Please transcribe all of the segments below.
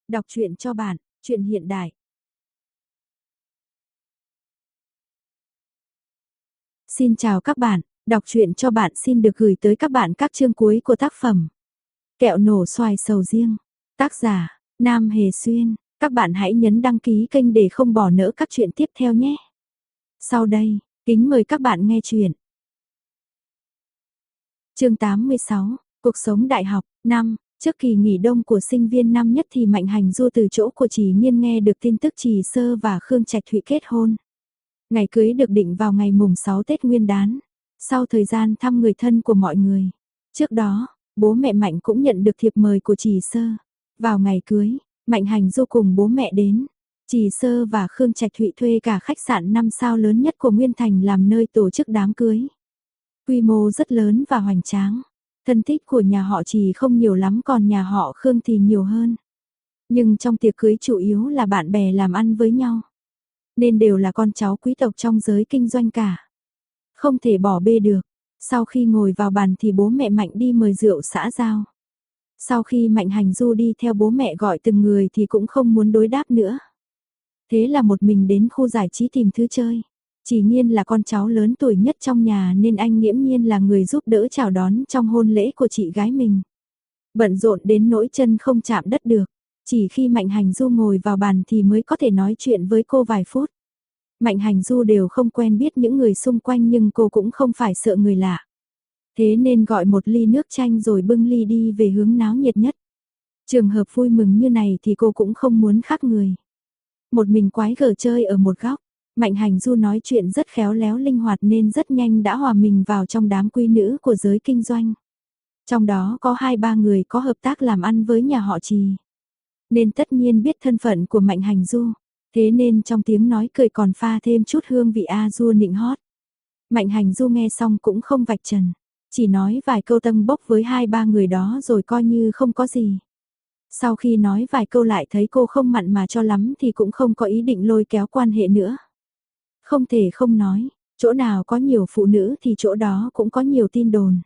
Đọc truyện cho bạn, truyện hiện đại. Xin chào các bạn, đọc truyện cho bạn xin được gửi tới các bạn các chương cuối của tác phẩm Kẹo nổ xoài sầu riêng. Tác giả, Nam Hề Xuyên. Các bạn hãy nhấn đăng ký kênh để không bỏ lỡ các truyện tiếp theo nhé. Sau đây, kính mời các bạn nghe truyện. Chương 86, Cuộc sống đại học, năm. Trước kỳ nghỉ đông của sinh viên năm nhất thì Mạnh Hành Du từ chỗ của Trì Nghiên nghe được tin tức Trì Sơ và Khương Trạch Thụy kết hôn. Ngày cưới được định vào ngày mùng 6 Tết Nguyên đán, sau thời gian thăm người thân của mọi người. Trước đó, bố mẹ Mạnh cũng nhận được thiệp mời của Trì Sơ. Vào ngày cưới, Mạnh Hành Du cùng bố mẹ đến. Trì Sơ và Khương Trạch Thụy thuê cả khách sạn 5 sao lớn nhất của Nguyên Thành làm nơi tổ chức đám cưới. Quy mô rất lớn và hoành tráng. Thân thích của nhà họ Trì không nhiều lắm, còn nhà họ Khương thì nhiều hơn. Nhưng trong tiệc cưới chủ yếu là bạn bè làm ăn với nhau, nên đều là con cháu quý tộc trong giới kinh doanh cả. Không thể bỏ bê được. Sau khi ngồi vào bàn thì bố mẹ Mạnh đi mời rượu xã giao. Sau khi Mạnh Hành Du đi theo bố mẹ gọi từng người thì cũng không muốn đối đáp nữa. Thế là một mình đến khu giải trí tìm thứ chơi. Chỉ Nghiên là con cháu lớn tuổi nhất trong nhà nên anh nghiễm nhiên là người giúp đỡ chào đón trong hôn lễ của chị gái mình. Bận rộn đến nỗi chân không chạm đất được. Chỉ khi Mạnh Hành Du ngồi vào bàn thì mới có thể nói chuyện với cô vài phút. Mạnh Hành Du đều không quen biết những người xung quanh nhưng cô cũng không phải sợ người lạ. Thế nên gọi một ly nước chanh rồi bưng ly đi về hướng náo nhiệt nhất. Trường hợp vui mừng như này thì cô cũng không muốn khác người. Một mình quái gở chơi ở một góc. Mạnh Hành Du nói chuyện rất khéo léo linh hoạt nên rất nhanh đã hòa mình vào trong đám quý nữ của giới kinh doanh. Trong đó có 2-3 người có hợp tác làm ăn với nhà họ Trì, nên tất nhiên biết thân phận của Mạnh Hành Du. Thế nên trong tiếng nói cười còn pha thêm chút hương vị a dua nịnh hót. Mạnh Hành Du nghe xong cũng không vạch trần, chỉ nói vài câu tâng bốc với 2-3 người đó rồi coi như không có gì. Sau khi nói vài câu lại thấy cô không mặn mà cho lắm thì cũng không có ý định lôi kéo quan hệ nữa. Không thể không nói, chỗ nào có nhiều phụ nữ thì chỗ đó cũng có nhiều tin đồn.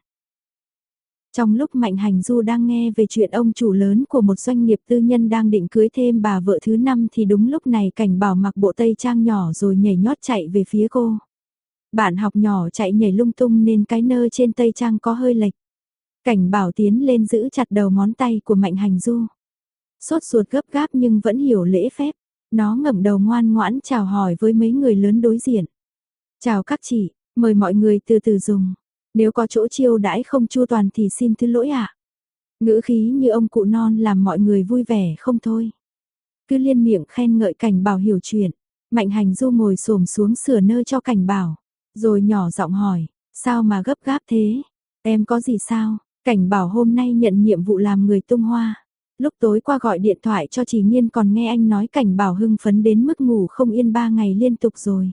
Trong lúc Mạnh Hành Du đang nghe về chuyện ông chủ lớn của một doanh nghiệp tư nhân đang định cưới thêm bà vợ thứ 5 thì đúng lúc này Cảnh Bảo mặc bộ tây trang nhỏ rồi nhảy nhót chạy về phía cô. Bạn học nhỏ chạy nhảy lung tung nên cái nơ trên tây trang có hơi lệch. Cảnh Bảo tiến lên giữ chặt đầu ngón tay của Mạnh Hành Du. Sốt ruột gấp gáp nhưng vẫn hiểu lễ phép. Nó ngẩng đầu ngoan ngoãn chào hỏi với mấy người lớn đối diện. Chào các chị, mời mọi người từ từ dùng. Nếu có chỗ chiêu đãi không chu toàn thì xin thứ lỗi ạ. Ngữ khí như ông cụ non làm mọi người vui vẻ không thôi. Cứ liên miệng khen ngợi Cảnh Bảo hiểu chuyện. Mạnh Hành Du ngồi xổm xuống sửa nơ cho Cảnh Bảo, rồi nhỏ giọng hỏi, sao mà gấp gáp thế? Em có gì sao? Cảnh Bảo hôm nay nhận nhiệm vụ làm người tung hoa. Lúc tối qua gọi điện thoại cho Trì Nghiên còn nghe anh nói Cảnh Bảo hưng phấn đến mức ngủ không yên 3 ngày liên tục rồi.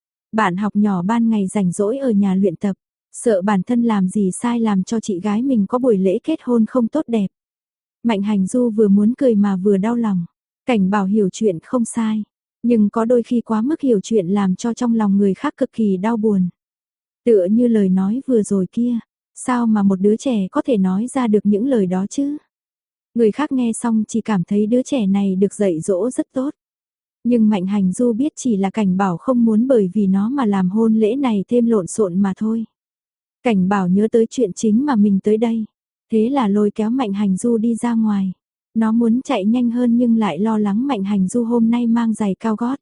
Bạn học nhỏ ban ngày rảnh rỗi ở nhà luyện tập, sợ bản thân làm gì sai làm cho chị gái mình có buổi lễ kết hôn không tốt đẹp. Mạnh Hành Du vừa muốn cười mà vừa đau lòng. Cảnh Bảo hiểu chuyện không sai, nhưng có đôi khi quá mức hiểu chuyện làm cho trong lòng người khác cực kỳ đau buồn. Tựa như lời nói vừa rồi kia, sao mà một đứa trẻ có thể nói ra được những lời đó chứ? Người khác nghe xong chỉ cảm thấy đứa trẻ này được dạy dỗ rất tốt. Nhưng Mạnh Hành Du biết chỉ là Cảnh Bảo không muốn bởi vì nó mà làm hôn lễ này thêm lộn xộn mà thôi. Cảnh Bảo nhớ tới chuyện chính mà mình tới đây. Thế là lôi kéo Mạnh Hành Du đi ra ngoài. Nó muốn chạy nhanh hơn nhưng lại lo lắng Mạnh Hành Du hôm nay mang giày cao gót.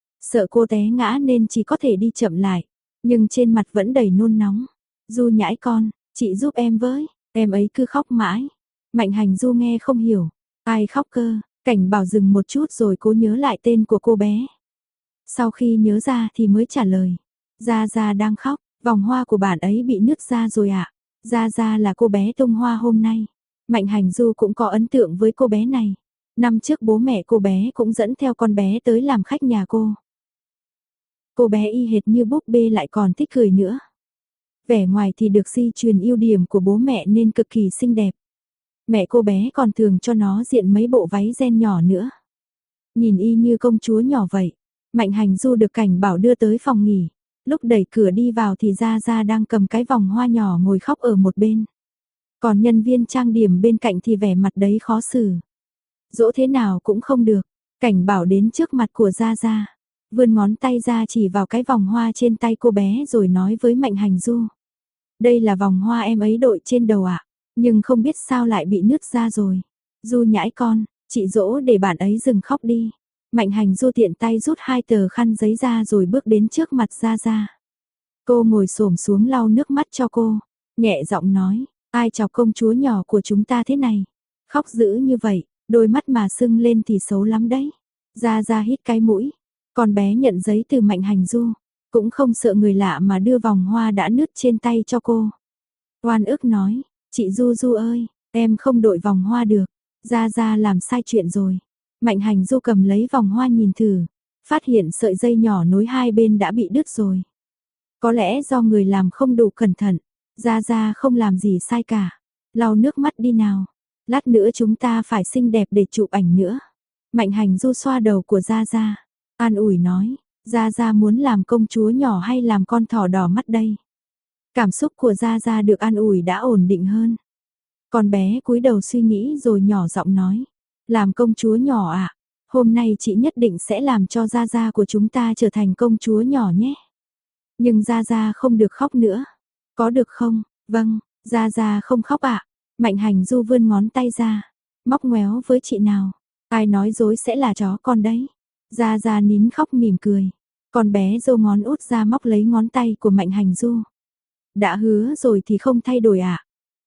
Sợ cô té ngã nên chỉ có thể đi chậm lại. Nhưng trên mặt vẫn đầy nôn nóng. Du nhãi con, chị giúp em với. Em ấy cứ khóc mãi. Mạnh Hành Du nghe không hiểu. Ai khóc cơ? Cảnh Bảo dừng một chút rồi cố nhớ lại tên của cô bé. Sau khi nhớ ra thì mới trả lời. Gia Gia đang khóc. Vòng hoa của bạn ấy bị nứt ra rồi ạ. Gia Gia là cô bé tung hoa hôm nay. Mạnh Hành Du cũng có ấn tượng với cô bé này. Năm trước bố mẹ cô bé cũng dẫn theo con bé tới làm khách nhà cô. Cô bé y hệt như búp bê lại còn thích cười nữa. Vẻ ngoài thì được di truyền ưu điểm của bố mẹ nên cực kỳ xinh đẹp. Mẹ cô bé còn thường cho nó diện mấy bộ váy ren nhỏ nữa. Nhìn y như công chúa nhỏ vậy. Mạnh Hành Du được Cảnh Bảo đưa tới phòng nghỉ. Lúc đẩy cửa đi vào thì Gia Gia đang cầm cái vòng hoa nhỏ ngồi khóc ở một bên. Còn nhân viên trang điểm bên cạnh thì vẻ mặt đấy khó xử. dỗ thế nào cũng không được. Cảnh Bảo đến trước mặt của Gia Gia, vươn ngón tay ra chỉ vào cái vòng hoa trên tay cô bé rồi nói với Mạnh Hành Du. Đây là vòng hoa em ấy đội trên đầu ạ, nhưng không biết sao lại bị nứt ra rồi. Du nhãi con, chị dỗ để bạn ấy dừng khóc đi. Mạnh Hành Du tiện tay rút 2 tờ khăn giấy ra rồi bước đến trước mặt Gia Gia. Cô ngồi xổm xuống lau nước mắt cho cô, nhẹ giọng nói, ai chọc công chúa nhỏ của chúng ta thế này, khóc dữ như vậy, đôi mắt mà sưng lên thì xấu lắm đấy. Gia Gia hít cái mũi, con bé nhận giấy từ Mạnh Hành Du, cũng không sợ người lạ mà đưa vòng hoa đã nứt trên tay cho cô. Oan ức nói, chị Du Du ơi, em không đội vòng hoa được, Gia Gia làm sai chuyện rồi. Mạnh Hành Du cầm lấy vòng hoa nhìn thử, phát hiện sợi dây nhỏ nối hai bên đã bị đứt rồi. Có lẽ do người làm không đủ cẩn thận, Gia Gia không làm gì sai cả. Lau nước mắt đi nào, lát nữa chúng ta phải xinh đẹp để chụp ảnh nữa. Mạnh Hành Du xoa đầu của Gia Gia, an ủi nói, Gia Gia muốn làm công chúa nhỏ hay làm con thỏ đỏ mắt đây? Cảm xúc của Gia Gia được an ủi đã ổn định hơn. Con bé cúi đầu suy nghĩ rồi nhỏ giọng nói, làm công chúa nhỏ ạ, hôm nay chị nhất định sẽ làm cho Gia Gia của chúng ta trở thành công chúa nhỏ nhé. Nhưng Gia Gia không được khóc nữa. Có được không? Vâng, Gia Gia không khóc ạ. Mạnh Hành Du vươn ngón tay ra, móc ngoéo với chị nào. Ai nói dối sẽ là chó con đấy. Gia Gia nín khóc mỉm cười. Con bé giơ ngón út ra móc lấy ngón tay của Mạnh Hành Du. Đã hứa rồi thì không thay đổi ạ.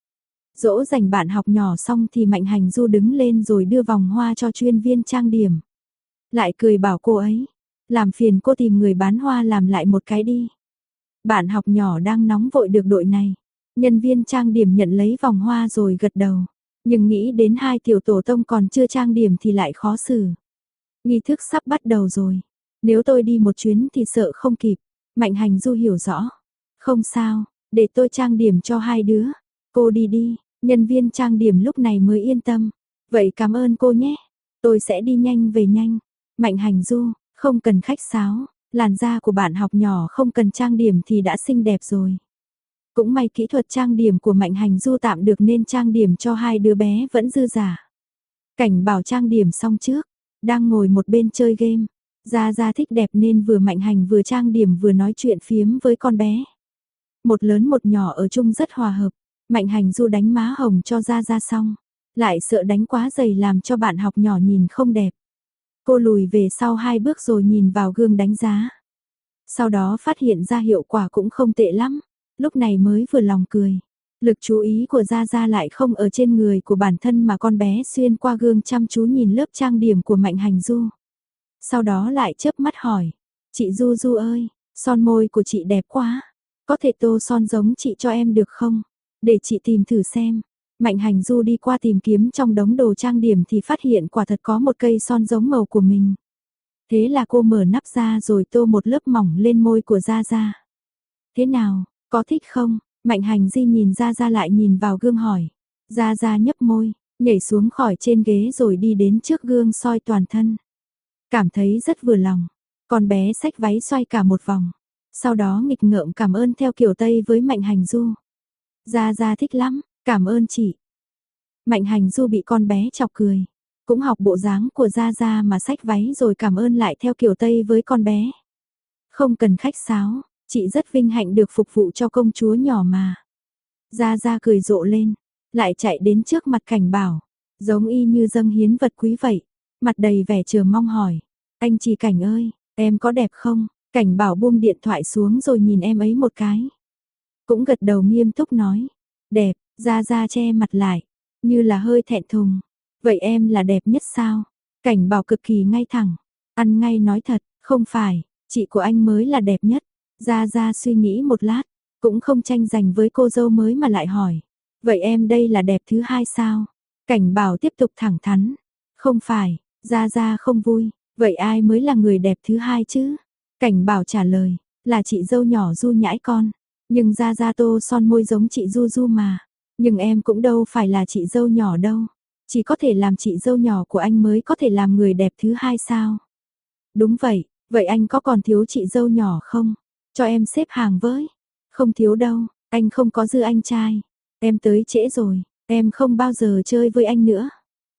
Dỗ dành bạn học nhỏ xong thì Mạnh Hành Du đứng lên rồi đưa vòng hoa cho chuyên viên trang điểm. Lại cười bảo cô ấy, làm phiền cô tìm người bán hoa làm lại một cái đi. Bạn học nhỏ đang nóng vội được đội này. Nhân viên trang điểm nhận lấy vòng hoa rồi gật đầu. Nhưng nghĩ đến 2 tiểu tổ tông còn chưa trang điểm thì lại khó xử. Nghi thức sắp bắt đầu rồi. Nếu tôi đi một chuyến thì sợ không kịp. Mạnh Hành Du hiểu rõ. Không sao, để tôi trang điểm cho 2 đứa. Cô đi đi, nhân viên trang điểm lúc này mới yên tâm. Vậy cảm ơn cô nhé. Tôi sẽ đi nhanh về nhanh. Mạnh Hành Du, không cần khách sáo. Làn da của bạn học nhỏ không cần trang điểm thì đã xinh đẹp rồi. Cũng may kỹ thuật trang điểm của Mạnh Hành Du tạm được nên trang điểm cho 2 đứa bé vẫn dư giả. Cảnh Bảo trang điểm xong trước, đang ngồi một bên chơi game. Gia Gia thích đẹp nên vừa Mạnh Hành vừa trang điểm vừa nói chuyện phiếm với con bé. Một lớn một nhỏ ở chung rất hòa hợp. Mạnh Hành Du đánh má hồng cho Gia Gia xong, lại sợ đánh quá dày làm cho bạn học nhỏ nhìn không đẹp. Cô lùi về sau 2 bước rồi nhìn vào gương đánh giá. Sau đó phát hiện ra hiệu quả cũng không tệ lắm, lúc này mới vừa lòng cười. Lực chú ý của Gia Gia lại không ở trên người của bản thân mà con bé xuyên qua gương chăm chú nhìn lớp trang điểm của Mạnh Hành Du. Sau đó lại chớp mắt hỏi, chị Du Du ơi, son môi của chị đẹp quá, có thể tô son giống chị cho em được không? Để chị tìm thử xem. Mạnh Hành Du đi qua tìm kiếm trong đống đồ trang điểm thì phát hiện quả thật có một cây son giống màu của mình. Thế là cô mở nắp ra rồi tô một lớp mỏng lên môi của Gia Gia. Thế nào, có thích không? Mạnh Hành Di nhìn Gia Gia lại nhìn vào gương hỏi. Gia Gia nhấp môi, nhảy xuống khỏi trên ghế rồi đi đến trước gương soi toàn thân. Cảm thấy rất vừa lòng. Con bé xách váy xoay cả một vòng. Sau đó nghịch ngợm cảm ơn theo kiểu Tây với Mạnh Hành Du. Gia Gia thích lắm, cảm ơn chị. Mạnh Hành Du bị con bé chọc cười. Cũng học bộ dáng của Gia Gia mà xách váy rồi cảm ơn lại theo kiểu Tây với con bé. Không cần khách sáo, chị rất vinh hạnh được phục vụ cho công chúa nhỏ mà. Gia Gia cười rộ lên, lại chạy đến trước mặt Cảnh Bảo, giống y như dâng hiến vật quý vậy. Mặt đầy vẻ chờ mong hỏi, anh chị Cảnh ơi, em có đẹp không? Cảnh Bảo buông điện thoại xuống rồi nhìn em ấy một cái. Cũng gật đầu nghiêm túc nói, đẹp. Gia Gia che mặt lại, như là hơi thẹn thùng. Vậy em là đẹp nhất sao? Cảnh Bảo cực kỳ ngay thẳng, ăn ngay nói thật, không phải, chị của anh mới là đẹp nhất. Gia Gia suy nghĩ một lát, cũng không tranh giành với cô dâu mới mà lại hỏi, vậy em đây là đẹp thứ 2 sao? Cảnh Bảo tiếp tục thẳng thắn, không phải. Gia Gia không vui, vậy ai mới là người đẹp thứ 2 chứ? Cảnh Bảo trả lời, là chị dâu nhỏ Du nhãi con. Nhưng Gia Gia tô son môi giống chị Du Du mà. Nhưng em cũng đâu phải là chị dâu nhỏ đâu. Chỉ có thể làm chị dâu nhỏ của anh mới có thể làm người đẹp thứ 2 sao? Đúng vậy, vậy anh có còn thiếu chị dâu nhỏ không? Cho em xếp hàng với. Không thiếu đâu, anh không có dư anh trai. Em tới trễ rồi, em không bao giờ chơi với anh nữa.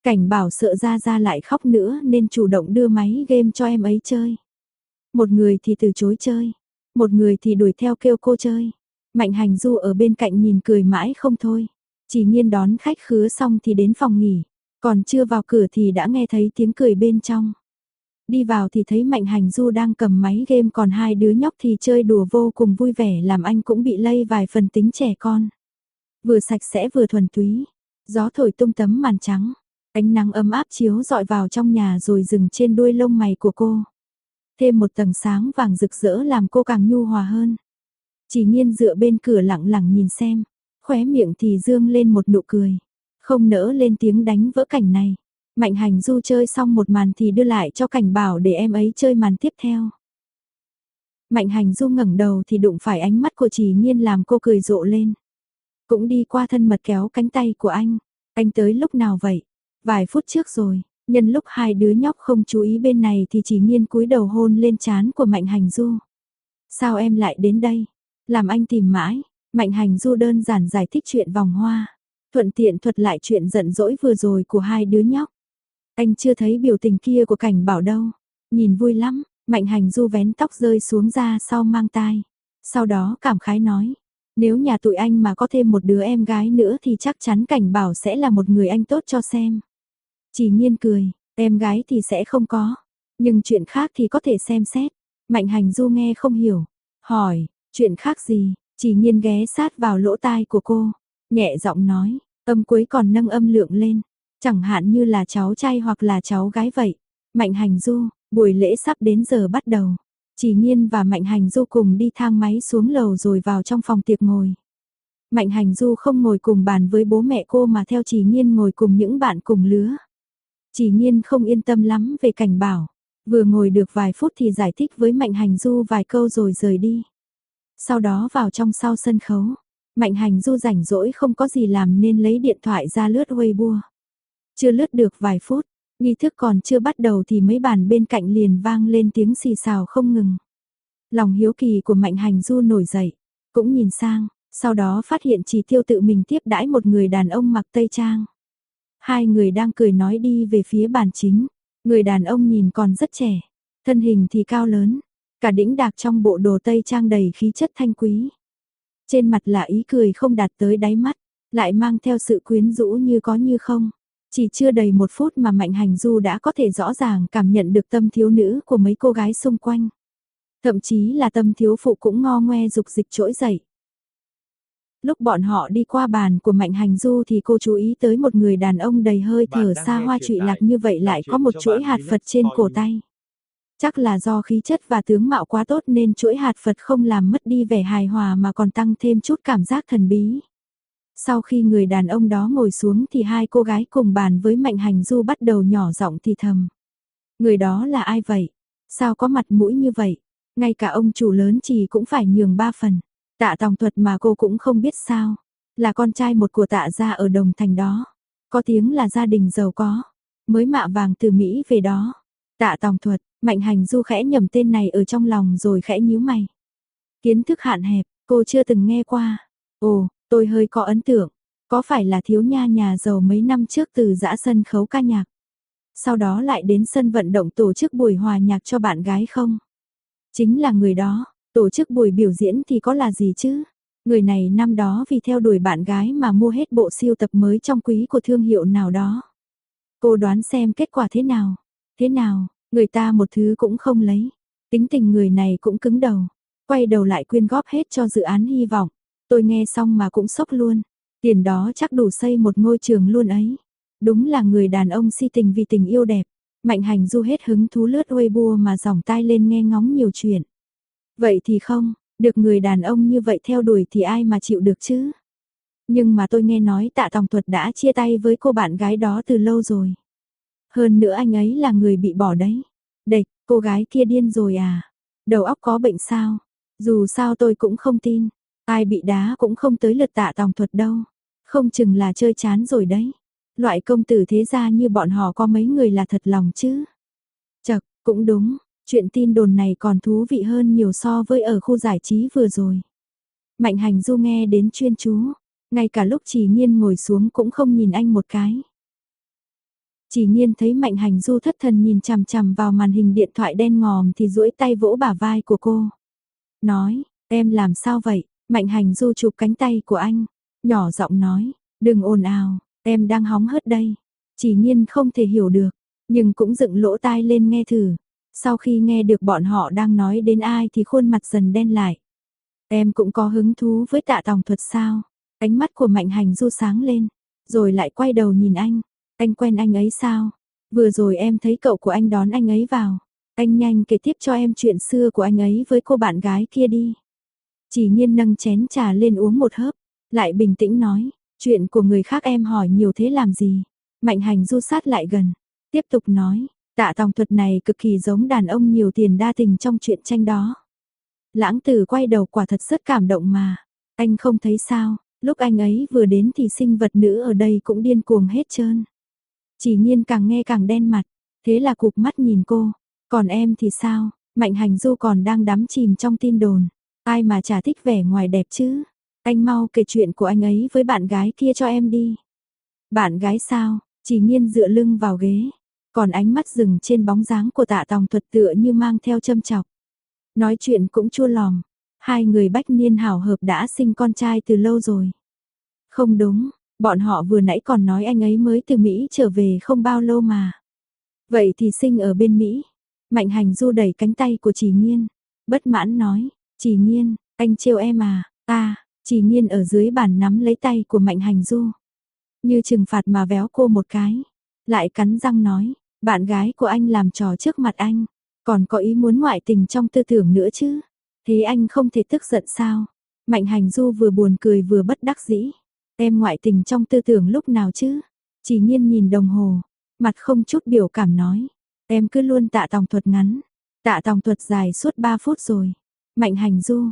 Cảnh Bảo sợ Gia Gia lại khóc nữa nên chủ động đưa máy game cho em ấy chơi. Một người thì từ chối chơi, một người thì đuổi theo kêu cô chơi. Mạnh Hành Du ở bên cạnh nhìn cười mãi không thôi. Chỉ Nhiên đón khách khứa xong thì đến phòng nghỉ, còn chưa vào cửa thì đã nghe thấy tiếng cười bên trong. Đi vào thì thấy Mạnh Hành Du đang cầm máy game, còn hai đứa nhóc thì chơi đùa vô cùng vui vẻ, làm anh cũng bị lây vài phần tính trẻ con. Vừa sạch sẽ vừa thuần túy, gió thổi tung tấm màn trắng, ánh nắng ấm áp chiếu dọi vào trong nhà rồi dừng trên đuôi lông mày của cô. Thêm một tầng sáng vàng rực rỡ làm cô càng nhu hòa hơn. Chỉ Nhiên dựa bên cửa lặng lặng nhìn xem, khóe miệng thì dương lên một nụ cười, không nỡ lên tiếng đánh vỡ cảnh này. Mạnh Hành Du chơi xong một màn thì đưa lại cho Cảnh Bảo để em ấy chơi màn tiếp theo. Mạnh Hành Du ngẩng đầu thì đụng phải ánh mắt của Chỉ Nhiên làm cô cười rộ lên. Cũng đi qua thân mật kéo cánh tay của anh. Anh tới lúc nào vậy? Vài phút trước rồi. Nhân lúc hai đứa nhóc không chú ý bên này thì Chỉ Nhiên cúi đầu hôn lên trán của Mạnh Hành Du. Sao em lại đến đây? Làm anh tìm mãi. Mạnh Hành Du đơn giản giải thích chuyện vòng hoa, thuận tiện thuật lại chuyện giận dỗi vừa rồi của hai đứa nhóc. Anh chưa thấy biểu tình kia của Cảnh Bảo đâu. Nhìn vui lắm. Mạnh Hành Du vén tóc rơi xuống ra sau mang tai. Sau đó cảm khái nói, nếu nhà tụi anh mà có thêm một đứa em gái nữa thì chắc chắn Cảnh Bảo sẽ là một người anh tốt cho xem. Chỉ Nhiên cười, em gái thì sẽ không có, nhưng chuyện khác thì có thể xem xét. Mạnh Hành Du nghe không hiểu, hỏi, chuyện khác gì? Chỉ Nhiên ghé sát vào lỗ tai của cô, nhẹ giọng nói, âm cuối còn nâng âm lượng lên, chẳng hạn như là cháu trai hoặc là cháu gái vậy. Mạnh Hành Du, buổi lễ sắp đến giờ bắt đầu. Chỉ Nhiên và Mạnh Hành Du cùng đi thang máy xuống lầu rồi vào trong phòng tiệc ngồi. Mạnh Hành Du không ngồi cùng bàn với bố mẹ cô mà theo Chỉ Nhiên ngồi cùng những bạn cùng lứa. Chỉ Nhiên không yên tâm lắm về Cảnh Bảo, vừa ngồi được vài phút thì giải thích với Mạnh Hành Du vài câu rồi rời đi. Sau đó vào trong sau sân khấu, Mạnh Hành Du rảnh rỗi không có gì làm nên lấy điện thoại ra lướt Weibo. Chưa lướt được vài phút, nghi thức còn chưa bắt đầu thì mấy bàn bên cạnh liền vang lên tiếng xì xào không ngừng. Lòng hiếu kỳ của Mạnh Hành Du nổi dậy, cũng nhìn sang, sau đó phát hiện Chỉ Tiêu tự mình tiếp đãi một người đàn ông mặc tây trang. Hai người đang cười nói đi về phía bàn chính. Người đàn ông nhìn còn rất trẻ, thân hình thì cao lớn, cả đĩnh đạc trong bộ đồ tây trang đầy khí chất thanh quý. Trên mặt là ý cười không đạt tới đáy mắt, lại mang theo sự quyến rũ như có như không. Chỉ chưa đầy một phút mà Mạnh Hành Du đã có thể rõ ràng cảm nhận được tâm thiếu nữ của mấy cô gái xung quanh. Thậm chí là tâm thiếu phụ cũng ngo ngoe dục dịch trỗi dậy. Lúc bọn họ đi qua bàn của Mạnh Hành Du thì cô chú ý tới một người đàn ông đầy hơi thở xa hoa trụy lạc như vậy lại có một chuỗi hạt Phật trên cổ tay. Chắc là do khí chất và tướng mạo quá tốt nên chuỗi hạt Phật không làm mất đi vẻ hài hòa mà còn tăng thêm chút cảm giác thần bí. Sau khi người đàn ông đó ngồi xuống thì hai cô gái cùng bàn với Mạnh Hành Du bắt đầu nhỏ giọng thì thầm. Người đó là ai vậy? Sao có mặt mũi như vậy? Ngay cả ông chủ lớn Chỉ cũng phải nhường 3 phần. Tạ Tòng Thuật mà cô cũng không biết sao. Là con trai một của Tạ gia ở Đồng Thành đó. Có tiếng là gia đình giàu có. Mới mạ vàng từ Mỹ về đó. Tạ Tòng Thuật, Mạnh Hành Du khẽ nhẩm tên này ở trong lòng rồi khẽ nhíu mày. Kiến thức hạn hẹp, cô chưa từng nghe qua. Ồ, tôi hơi có ấn tượng. Có phải là thiếu nha nhà giàu mấy năm trước từ giã sân khấu ca nhạc? Sau đó lại đến sân vận động tổ chức buổi hòa nhạc cho bạn gái không? Chính là người đó. Tổ chức buổi biểu diễn thì có là gì chứ? Người này năm đó vì theo đuổi bạn gái mà mua hết bộ sưu tập mới trong quý của thương hiệu nào đó. Cô đoán xem kết quả thế nào? Thế nào, người ta một thứ cũng không lấy. Tính tình người này cũng cứng đầu. Quay đầu lại quyên góp hết cho dự án hy vọng. Tôi nghe xong mà cũng sốc luôn. Tiền đó chắc đủ xây một ngôi trường luôn ấy. Đúng là người đàn ông si tình vì tình yêu đẹp. Mạnh Hành Du hết hứng thú lướt Weibo mà dòng tai lên nghe ngóng nhiều chuyện. Vậy thì không, được người đàn ông như vậy theo đuổi thì ai mà chịu được chứ. Nhưng mà tôi nghe nói Tạ Tòng Thuật đã chia tay với cô bạn gái đó từ lâu rồi. Hơn nữa anh ấy là người bị bỏ đấy. Địch, cô gái kia điên rồi à? Đầu óc có bệnh sao? Dù sao tôi cũng không tin. Ai bị đá cũng không tới lượt Tạ Tòng Thuật đâu. Không chừng là chơi chán rồi đấy. Loại công tử thế gia như bọn họ có mấy người là thật lòng chứ. Chật, cũng đúng. Chuyện tin đồn này còn thú vị hơn nhiều so với ở khu giải trí vừa rồi. Mạnh Hành Du nghe đến chuyên chú. Ngay cả lúc Chỉ Nhiên ngồi xuống cũng không nhìn anh một cái. Chỉ Nhiên thấy Mạnh Hành Du thất thần nhìn chằm chằm vào màn hình điện thoại đen ngòm thì duỗi tay vỗ bả vai của cô. Nói, em làm sao vậy? Mạnh Hành Du chụp cánh tay của anh, nhỏ giọng nói, đừng ồn ào, em đang hóng hớt đây. Chỉ Nhiên không thể hiểu được, nhưng cũng dựng lỗ tai lên nghe thử. Sau khi nghe được bọn họ đang nói đến ai thì khuôn mặt dần đen lại. Em cũng có hứng thú với Tạ Tòng Thuật sao? Ánh mắt của Mạnh Hành Du sáng lên, rồi lại quay đầu nhìn anh. Anh quen anh ấy sao? Vừa rồi em thấy cậu của anh đón anh ấy vào. Anh nhanh kể tiếp cho em chuyện xưa của anh ấy với cô bạn gái kia đi. Chỉ Nhiên nâng chén trà lên uống một hớp, lại bình tĩnh nói, chuyện của người khác em hỏi nhiều thế làm gì? Mạnh Hành Du sát lại gần, tiếp tục nói, Tạ Tòng Thuật này cực kỳ giống đàn ông nhiều tiền đa tình trong chuyện tranh đó. Lãng Tử quay đầu quả thật rất cảm động mà, anh không thấy sao, lúc anh ấy vừa đến thì sinh vật nữ ở đây cũng điên cuồng hết trơn. Chỉ Nhiên càng nghe càng đen mặt, thế là cụp mắt nhìn cô, còn em thì sao? Mạnh Hành Du còn đang đắm chìm trong tin đồn, ai mà chả thích vẻ ngoài đẹp chứ? Anh mau kể chuyện của anh ấy với bạn gái kia cho em đi. Bạn gái sao? Chỉ Nhiên dựa lưng vào ghế, còn ánh mắt dừng trên bóng dáng của Tạ Tòng Thuật tựa như mang theo châm chọc. Nói chuyện cũng chua lòm, hai người bách niên hảo hợp đã sinh con trai từ lâu rồi. Không đúng, bọn họ vừa nãy còn nói anh ấy mới từ Mỹ trở về không bao lâu mà. Vậy thì sinh ở bên Mỹ. Mạnh Hành Du đẩy cánh tay của Chỉ Nhiên, bất mãn nói, Chỉ Nhiên, anh trêu em à? Chỉ Nhiên ở dưới bàn nắm lấy tay của Mạnh Hành Du, như trừng phạt mà véo cô một cái, lại cắn răng nói, bạn gái của anh làm trò trước mặt anh, còn có ý muốn ngoại tình trong tư tưởng nữa chứ, thế anh không thể tức giận sao? Mạnh Hành Du vừa buồn cười vừa bất đắc dĩ, em ngoại tình trong tư tưởng lúc nào chứ? Chỉ Nhiên nhìn đồng hồ, mặt không chút biểu cảm nói, em cứ luôn Tạ Tòng Thuật ngắn, Tạ Tòng Thuật dài suốt 3 phút rồi. Mạnh Hành Du.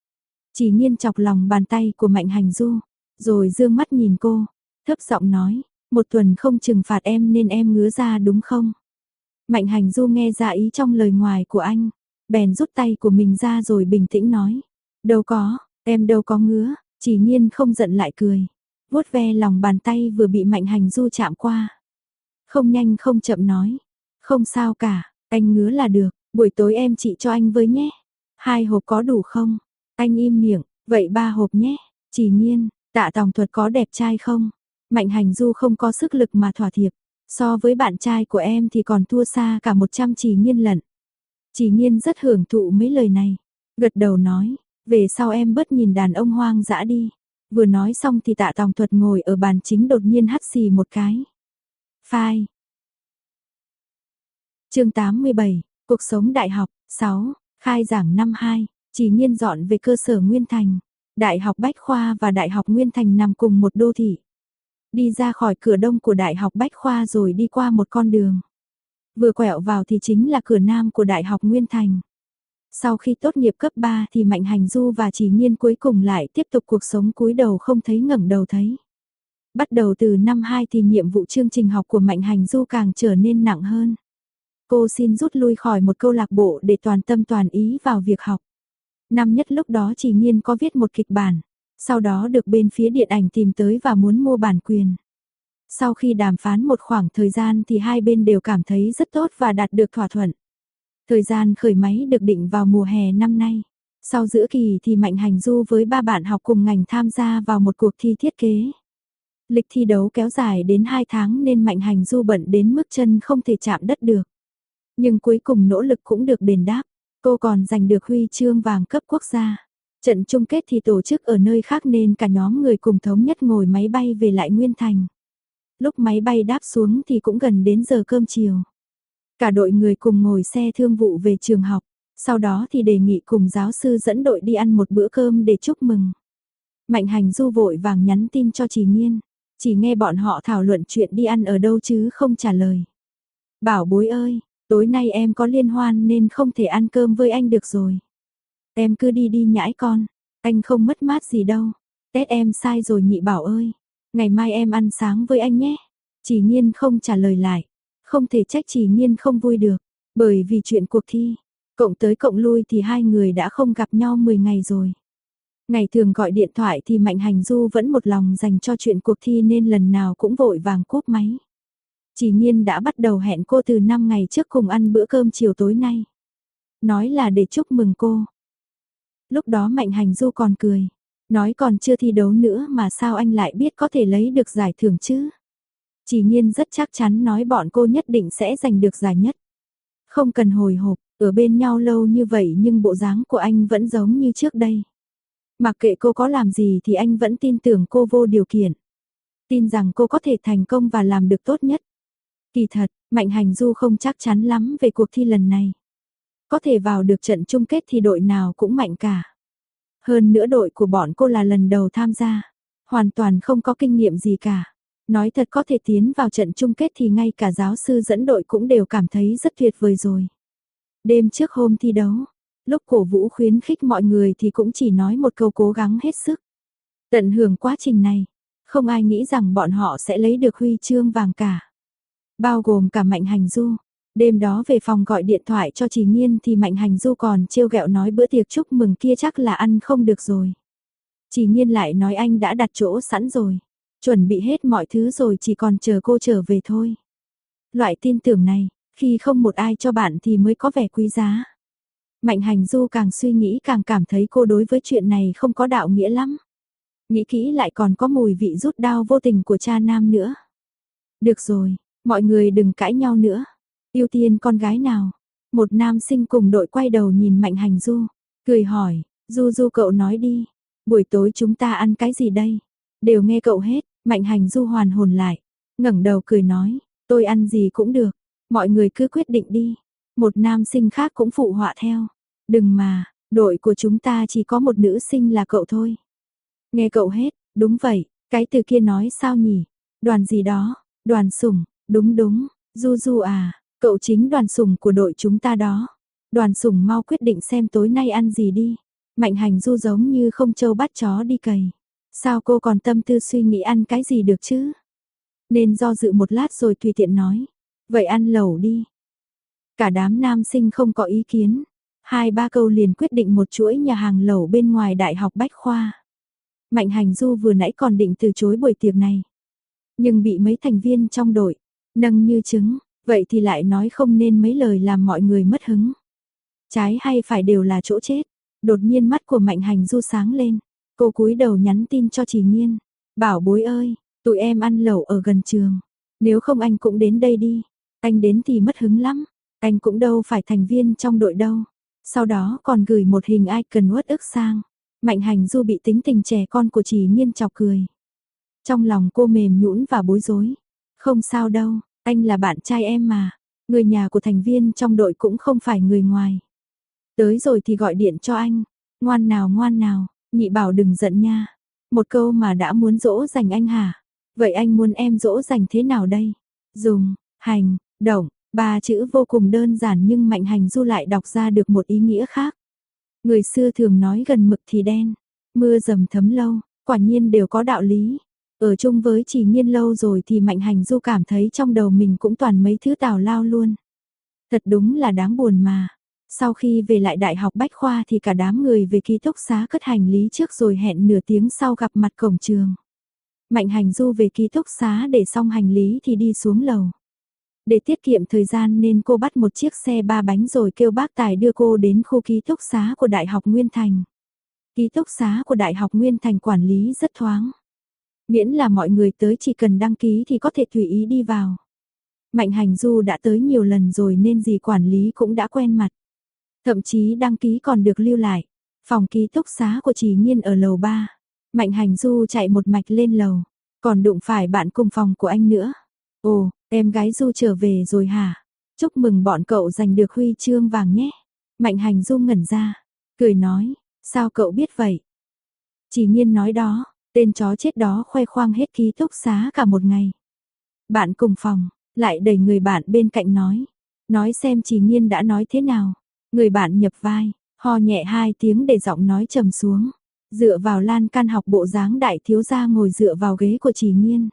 Chỉ Nhiên chọc lòng bàn tay của Mạnh Hành Du, rồi dương mắt nhìn cô, thấp giọng nói, một tuần không trừng phạt em nên em ngứa ra đúng không? Mạnh Hành Du nghe ra ý trong lời ngoài của anh, bèn rút tay của mình ra rồi bình tĩnh nói, đâu có, em đâu có ngứa. Chỉ Nhiên không giận lại cười, vuốt ve lòng bàn tay vừa bị Mạnh Hành Du chạm qua. Không nhanh không chậm nói, không sao cả, anh ngứa là được, buổi tối em trị cho anh với nhé. 2 hộp có đủ không? Anh im miệng, vậy 3 hộp nhé. Chỉ Nhiên, Tạ Tòng Thuật có đẹp trai không? Mạnh Hành Du không có sức lực mà thỏa hiệp, so với bạn trai của em thì còn thua xa cả 100 Chỉ Nhiên lận. Chỉ Nhiên rất hưởng thụ mấy lời này, gật đầu nói, về sau em bớt nhìn đàn ông hoang dã đi. Vừa nói xong thì Tạ Tòng Thuật ngồi ở bàn chính đột nhiên hắt xì một cái. Phai. Chương 87, cuộc sống đại học. 6. Khai giảng năm 2, Chỉ Nhiên dọn về cơ sở Nguyên Thành. Đại học Bách Khoa và Đại học Nguyên Thành nằm cùng một đô thị. Đi ra khỏi cửa đông của Đại học Bách Khoa rồi đi qua một con đường. Vừa quẹo vào thì chính là cửa nam của Đại học Nguyên Thành. Sau khi tốt nghiệp cấp 3 thì Mạnh Hành Du và Chỉ Nhiên cuối cùng lại tiếp tục cuộc sống cúi đầu không thấy ngẩng đầu thấy. Bắt đầu từ năm 2 thì nhiệm vụ chương trình học của Mạnh Hành Du càng trở nên nặng hơn. Cô xin rút lui khỏi một câu lạc bộ để toàn tâm toàn ý vào việc học. Năm nhất lúc đó Chỉ Nhiên có viết một kịch bản, sau đó được bên phía điện ảnh tìm tới và muốn mua bản quyền. Sau khi đàm phán một khoảng thời gian thì hai bên đều cảm thấy rất tốt và đạt được thỏa thuận. Thời gian khởi máy được định vào mùa hè năm nay. Sau giữa kỳ thì Mạnh Hành Du với 3 bạn học cùng ngành tham gia vào một cuộc thi thiết kế. Lịch thi đấu kéo dài đến 2 tháng nên Mạnh Hành Du bận đến mức chân không thể chạm đất được. Nhưng cuối cùng nỗ lực cũng được đền đáp, cô còn giành được huy chương vàng cấp quốc gia. Trận chung kết thì tổ chức ở nơi khác nên cả nhóm người cùng thống nhất ngồi máy bay về lại Nguyên Thành. Lúc máy bay đáp xuống thì cũng gần đến giờ cơm chiều. Cả đội người cùng ngồi xe thương vụ về trường học, sau đó thì đề nghị cùng giáo sư dẫn đội đi ăn một bữa cơm để chúc mừng. Mạnh Hành Du vội vàng nhắn tin cho Chỉ Nhiên, chỉ nghe bọn họ thảo luận chuyện đi ăn ở đâu chứ không trả lời. Bảo bối ơi, tối nay em có liên hoan nên không thể ăn cơm với anh được rồi. Em cứ đi đi nhãi con, anh không mất mát gì đâu. Tết em sai rồi nhị Bảo ơi, ngày mai em ăn sáng với anh nhé. Chỉ Nhiên không trả lời lại, không thể trách Chỉ Nhiên không vui được, bởi vì chuyện cuộc thi, cộng tới cộng lui thì hai người đã không gặp nhau 10 ngày rồi. Ngày thường gọi điện thoại thì Mạnh Hành Du vẫn một lòng dành cho chuyện cuộc thi nên lần nào cũng vội vàng cúp máy. Chỉ Nhiên đã bắt đầu hẹn cô từ 5 ngày trước cùng ăn bữa cơm chiều tối nay. Nói là để chúc mừng cô. Lúc đó Mạnh Hành Du còn cười. Nói còn chưa thi đấu nữa mà sao anh lại biết có thể lấy được giải thưởng chứ? Chỉ Nhiên rất chắc chắn nói bọn cô nhất định sẽ giành được giải nhất. Không cần hồi hộp, ở bên nhau lâu như vậy nhưng bộ dáng của anh vẫn giống như trước đây. Mặc kệ cô có làm gì thì anh vẫn tin tưởng cô vô điều kiện. Tin rằng cô có thể thành công và làm được tốt nhất. Kỳ thật, Mạnh Hành Du không chắc chắn lắm về cuộc thi lần này. Có thể vào được trận chung kết thì đội nào cũng mạnh cả. Hơn nữa đội của bọn cô là lần đầu tham gia. Hoàn toàn không có kinh nghiệm gì cả. Nói thật có thể tiến vào trận chung kết thì ngay cả giáo sư dẫn đội cũng đều cảm thấy rất tuyệt vời rồi. Đêm trước hôm thi đấu, lúc cổ vũ khuyến khích mọi người thì cũng chỉ nói một câu cố gắng hết sức. Tận hưởng quá trình này, không ai nghĩ rằng bọn họ sẽ lấy được huy chương vàng cả. Bao gồm cả Mạnh Hành Du. Đêm đó về phòng gọi điện thoại cho Chỉ Nhiên thì Mạnh Hành Du còn trêu ghẹo nói bữa tiệc chúc mừng kia chắc là ăn không được rồi. Chỉ Nhiên lại nói anh đã đặt chỗ sẵn rồi. Chuẩn bị hết mọi thứ rồi chỉ còn chờ cô trở về thôi. Loại tin tưởng này, khi không một ai cho bạn thì mới có vẻ quý giá. Mạnh Hành Du càng suy nghĩ càng cảm thấy cô đối với chuyện này không có đạo nghĩa lắm. Nghĩ kỹ lại còn có mùi vị rút đao vô tình của cha nam nữa. Được rồi, mọi người đừng cãi nhau nữa. Ưu tiên con gái nào? Một nam sinh cùng đội quay đầu nhìn Mạnh Hành Du, cười hỏi, Du Du cậu nói đi, buổi tối chúng ta ăn cái gì đây? Đều nghe cậu hết. Mạnh Hành Du hoàn hồn lại, ngẩng đầu cười nói, tôi ăn gì cũng được, mọi người cứ quyết định đi. Một nam sinh khác cũng phụ họa theo, đừng mà, đội của chúng ta chỉ có một nữ sinh là cậu thôi. Nghe cậu hết, đúng vậy, cái từ kia nói sao nhỉ? Đoàn gì đó, đoàn sủng, đúng đúng, Du Du à, cậu chính đoàn sủng của đội chúng ta đó. Đoàn sủng mau quyết định xem tối nay ăn gì đi. Mạnh Hành Du giống như không trâu bắt chó đi cày. Sao cô còn tâm tư suy nghĩ ăn cái gì được chứ? Nên do dự một lát rồi tùy tiện nói. Vậy ăn lẩu đi. Cả đám nam sinh không có ý kiến. 2-3 câu liền quyết định một chuỗi nhà hàng lẩu bên ngoài Đại học Bách Khoa. Mạnh Hành Du vừa nãy còn định từ chối buổi tiệc này. Nhưng bị mấy thành viên trong đội nâng như trứng. Vậy thì lại nói không nên mấy lời làm mọi người mất hứng. Trái hay phải đều là chỗ chết. Đột nhiên mắt của Mạnh Hành Du sáng lên. Cô cúi đầu nhắn tin cho Chỉ Nhiên. Bảo bối ơi, tụi em ăn lẩu ở gần trường. Nếu không anh cũng đến đây đi. Anh đến thì mất hứng lắm. Anh cũng đâu phải thành viên trong đội đâu. Sau đó còn gửi một hình icon uất ức sang. Mạnh Hành Du bị tính tình trẻ con của Chỉ Nhiên chọc cười. Trong lòng cô mềm nhũn và bối rối. Không sao đâu, anh là bạn trai em mà. Người nhà của thành viên trong đội cũng không phải người ngoài. Tới rồi thì gọi điện cho anh. Ngoan nào. Nhị bảo đừng giận nha. Một câu mà đã muốn dỗ dành anh hả? Vậy anh muốn em dỗ dành thế nào đây? Dùng, hành, động, 3 chữ vô cùng đơn giản nhưng Mạnh Hành Du lại đọc ra được một ý nghĩa khác. Người xưa thường nói gần mực thì đen, mưa dầm thấm lâu, quả nhiên đều có đạo lý. Ở chung với Chỉ Nhiên lâu rồi thì Mạnh Hành Du cảm thấy trong đầu mình cũng toàn mấy thứ tào lao luôn. Thật đúng là đáng buồn mà. Sau khi về lại Đại học Bách Khoa thì cả đám người về ký túc xá cất hành lý trước rồi hẹn nửa tiếng sau gặp mặt cổng trường. Mạnh Hành Du về ký túc xá để xong hành lý thì đi xuống lầu. Để tiết kiệm thời gian nên cô bắt một chiếc xe 3 bánh rồi kêu bác tài đưa cô đến khu ký túc xá của Đại học Nguyên Thành. Ký túc xá của Đại học Nguyên Thành quản lý rất thoáng. Miễn là mọi người tới chỉ cần đăng ký thì có thể tùy ý đi vào. Mạnh Hành Du đã tới nhiều lần rồi nên dì quản lý cũng đã quen mặt. Thậm chí đăng ký còn được lưu lại. Phòng ký túc xá của Chỉ Nhiên ở lầu 3. Mạnh Hành Du chạy một mạch lên lầu. Còn đụng phải bạn cùng phòng của anh nữa. Ồ, em gái Du trở về rồi hả? Chúc mừng bọn cậu giành được huy chương vàng nhé. Mạnh Hành Du ngẩn ra. Cười nói, sao cậu biết vậy? Chỉ Nhiên nói đó, tên chó chết đó khoe khoang hết ký túc xá cả một ngày. Bạn cùng phòng, lại đẩy người bạn bên cạnh nói. Nói xem Chỉ Nhiên đã nói thế nào. Người bạn nhập vai, ho nhẹ 2 tiếng để giọng nói trầm xuống. Dựa vào lan can học bộ dáng đại thiếu gia ngồi dựa vào ghế của Chỉ Nhiên.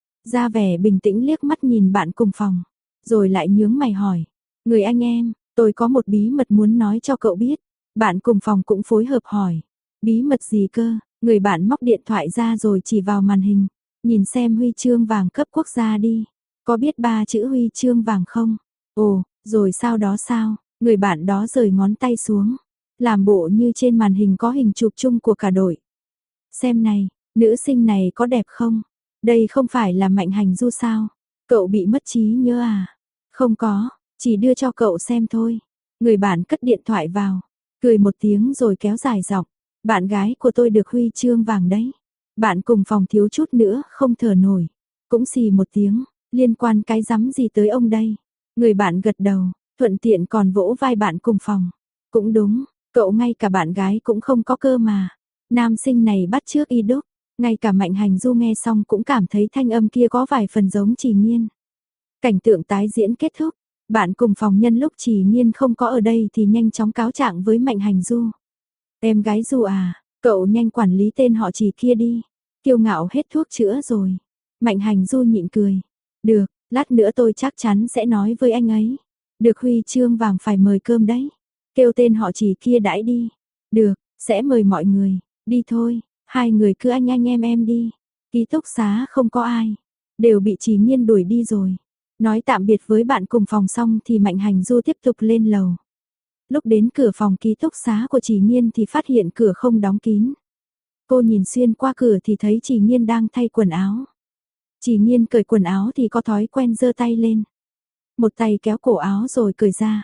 Ra vẻ bình tĩnh liếc mắt nhìn bạn cùng phòng. Rồi lại nhướng mày hỏi. Người anh em, tôi có một bí mật muốn nói cho cậu biết. Bạn cùng phòng cũng phối hợp hỏi. Bí mật gì cơ? Người bạn móc điện thoại ra rồi chỉ vào màn hình. Nhìn xem huy chương vàng cấp quốc gia đi. có biết 3 chữ huy chương vàng không? Ồ, rồi sau đó sao? Người bạn đó rời ngón tay xuống, làm bộ như trên màn hình có hình chụp chung của cả đội. Xem này, nữ sinh này có đẹp không? Đây không phải là Mạnh Hành Du sao? Cậu bị mất trí nhớ à? Không có, chỉ đưa cho cậu xem thôi. Người bạn cất điện thoại vào, cười một tiếng rồi kéo dài giọng. Bạn gái của tôi được huy chương vàng đấy. Bạn cùng phòng thiếu chút nữa không thở nổi. Cũng xì một tiếng, liên quan cái rắm gì tới ông đây? Người bạn gật đầu, thuận tiện còn vỗ vai bạn cùng phòng. Cũng đúng, cậu ngay cả bạn gái cũng không có cơ mà. Nam sinh này bắt chước y đúc, ngay cả Mạnh Hành Du nghe xong cũng cảm thấy thanh âm kia có vài phần giống Trì Nghiên. Cảnh tượng tái diễn kết thúc, bạn cùng phòng nhân lúc Trì Nghiên không có ở đây thì nhanh chóng cáo trạng với Mạnh Hành Du. Em gái Du à, cậu nhanh quản lý tên họ Trì kia đi, kiêu ngạo hết thuốc chữa rồi. Mạnh Hành Du nhịn cười, được, lát nữa tôi chắc chắn sẽ nói với anh ấy. Được huy chương vàng phải mời cơm đấy, kêu tên họ Trì kia đãi đi. Được, sẽ mời mọi người, đi thôi, hai người cứ anh em đi. Ký túc xá không có ai, đều bị Trì Nghiên đuổi đi rồi. Nói tạm biệt với bạn cùng phòng xong thì Mạnh Hành Du tiếp tục lên lầu. Lúc đến cửa phòng ký túc xá của Trì Nghiên thì phát hiện cửa không đóng kín. Cô nhìn xuyên qua cửa thì thấy Trì Nghiên đang thay quần áo. Trì Nghiên cởi quần áo thì có thói quen giơ tay lên. Một tay kéo cổ áo rồi cởi ra.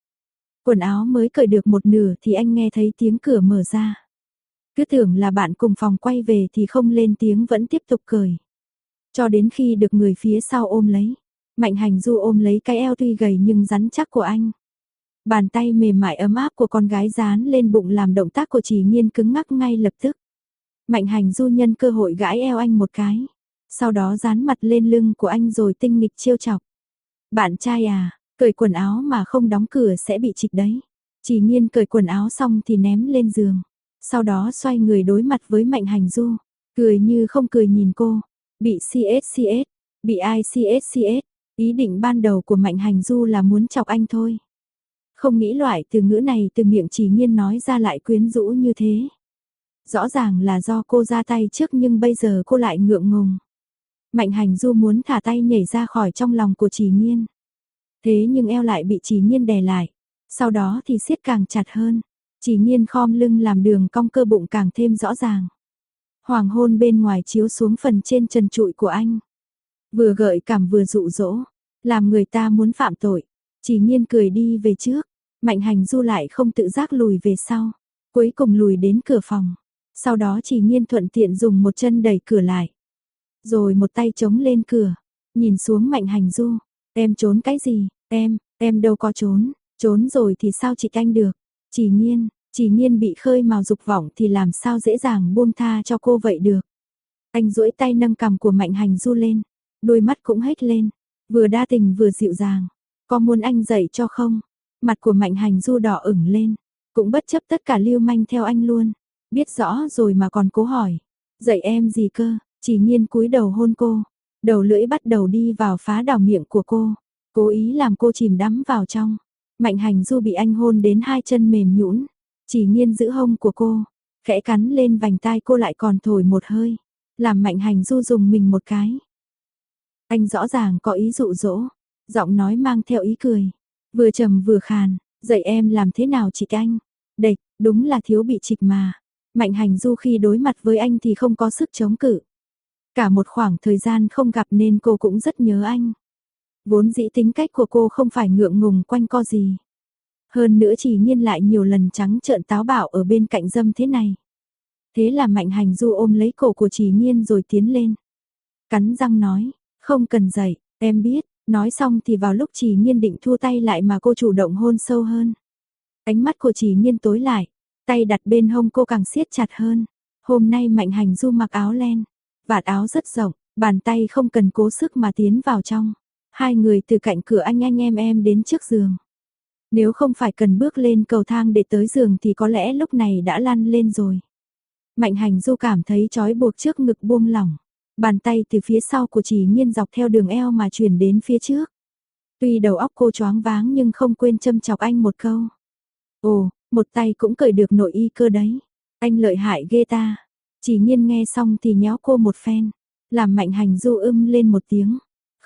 Quần áo mới cởi được một nửa thì anh nghe thấy tiếng cửa mở ra. Cứ tưởng là bạn cùng phòng quay về thì không lên tiếng vẫn tiếp tục cởi. Cho đến khi được người phía sau ôm lấy. Mạnh Hành Du ôm lấy cái eo tuy gầy nhưng rắn chắc của anh. Bàn tay mềm mại ấm áp của con gái dán lên bụng làm động tác của Trì Nghiên cứng ngắc ngay lập tức. Mạnh Hành Du nhân cơ hội gãi eo anh một cái. Sau đó dán mặt lên lưng của anh rồi tinh nghịch trêu chọc. Bạn trai à, cởi quần áo mà không đóng cửa sẽ bị trịch đấy. Trì Nghiên cởi quần áo xong thì ném lên giường. Sau đó xoay người đối mặt với Mạnh Hành Du. Cười như không cười nhìn cô. Bị CSCS, bị ai CSCS. Ý định ban đầu của Mạnh Hành Du là muốn chọc anh thôi. Không nghĩ loại từ ngữ này từ miệng Trì Nghiên nói ra lại quyến rũ như thế. Rõ ràng là do cô ra tay trước nhưng bây giờ cô lại ngượng ngùng. Mạnh Hành Du muốn thả tay nhảy ra khỏi trong lòng của Trì Nghiên. Thế nhưng eo lại bị Trì Nghiên đè lại. Sau đó thì siết càng chặt hơn. Trì Nghiên khom lưng làm đường cong cơ bụng càng thêm rõ ràng. Hoàng hôn bên ngoài chiếu xuống phần trên trần trụi của anh. Vừa gợi cảm vừa dụ dỗ, làm người ta muốn phạm tội. Trì Nghiên cười đi về trước, Mạnh Hành Du lại không tự giác lùi về sau, cuối cùng lùi đến cửa phòng. Sau đó Trì Nghiên thuận tiện dùng một chân đẩy cửa lại, rồi một tay chống lên cửa, nhìn xuống Mạnh Hành Du, em trốn cái gì, em đâu có trốn, trốn rồi thì sao chị canh được. Trì Nghiên bị khơi mào dục vọng thì làm sao dễ dàng buông tha cho cô vậy được. Anh duỗi tay nâng cằm của Mạnh Hành Du lên, đôi mắt cũng hếch lên, vừa đa tình vừa dịu dàng. Có muốn anh dạy cho không? Mặt của Mạnh Hành Du đỏ ửng lên, cũng bất chấp tất cả lưu manh theo anh luôn. Biết rõ rồi mà còn cố hỏi. Dạy em gì cơ? Trì Nghiên cúi đầu hôn cô, đầu lưỡi bắt đầu đi vào phá đảo miệng của cô, cố ý làm cô chìm đắm vào trong. Mạnh Hành Du bị anh hôn đến hai chân mềm nhũn. Trì Nghiên giữ hông của cô, khẽ cắn lên vành tai cô lại còn thổi một hơi, làm Mạnh Hành Du dùng mình một cái. Anh rõ ràng có ý dụ dỗ, giọng nói mang theo ý cười, vừa trầm vừa khàn, dạy em làm thế nào chị anh? Đệch, đúng là thiếu bị trịch mà. Mạnh Hành Du khi đối mặt với anh thì không có sức chống cự. Cả một khoảng thời gian không gặp nên cô cũng rất nhớ anh. Vốn dĩ tính cách của cô không phải ngượng ngùng quanh co gì. Hơn nữa Trì Nghiên lại nhiều lần trắng trợn táo bạo ở bên cạnh dâm thế này. Thế là Mạnh Hành Du ôm lấy cổ của Trì Nghiên rồi tiến lên. Cắn răng nói, không cần dạy, em biết. Nói xong thì vào lúc Trì Nghiên định thua tay lại mà cô chủ động hôn sâu hơn. Ánh mắt của Trì Nghiên tối lại, tay đặt bên hông cô càng siết chặt hơn. Hôm nay Mạnh Hành Du mặc áo len, vạt áo rất rộng, bàn tay không cần cố sức mà tiến vào trong. Hai người từ cạnh cửa anh em đến trước giường. Nếu không phải cần bước lên cầu thang để tới giường thì có lẽ lúc này đã lăn lên rồi. Mạnh Hành Du cảm thấy trói buộc trước ngực buông lỏng. Bàn tay từ phía sau của Trì Nghiên dọc theo đường eo mà chuyển đến phía trước. Tuy đầu óc cô choáng váng nhưng không quên châm chọc anh một câu. Ồ, một tay cũng cởi được nội y cơ đấy. Anh lợi hại ghê ta. Trì Nghiên nghe xong thì nhéo cô một phen, làm Mạnh Hành Du lên một tiếng.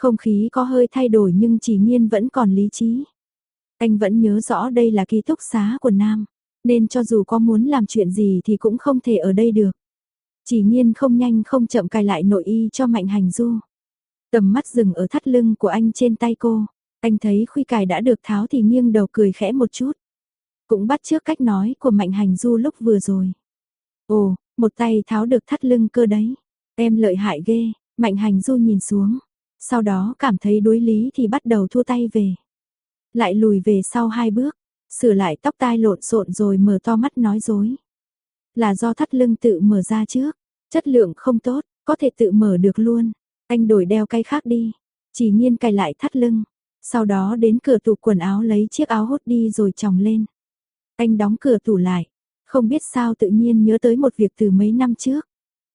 Không khí có hơi thay đổi nhưng Chỉ Nhiên vẫn còn lý trí. Anh vẫn nhớ rõ đây là ký túc xá của Nam, nên cho dù có muốn làm chuyện gì thì cũng không thể ở đây được. Chỉ Nhiên không nhanh không chậm cài lại nội y cho Mạnh Hành Du. Tầm mắt dừng ở thắt lưng của anh trên tay cô. Anh thấy khuy cài đã được tháo thì nghiêng đầu cười khẽ một chút. Cũng bắt chước cách nói của Mạnh Hành Du lúc vừa rồi. Ồ, một tay tháo được thắt lưng cơ đấy. Em lợi hại ghê. Mạnh Hành Du nhìn xuống. Sau đó cảm thấy đối lý thì bắt đầu thua tay về. Lại lùi về sau 2 bước. Sửa lại tóc tai lộn xộn rồi mở to mắt nói dối. Là do thắt lưng tự mở ra trước. Chất lượng không tốt, có thể tự mở được luôn. Anh đổi đeo cái khác đi. Chỉ Nhiên cài lại thắt lưng. Sau đó đến cửa tủ quần áo lấy chiếc áo hốt đi rồi chồng lên. Anh đóng cửa tủ lại. Không biết sao tự nhiên nhớ tới một việc từ mấy năm trước.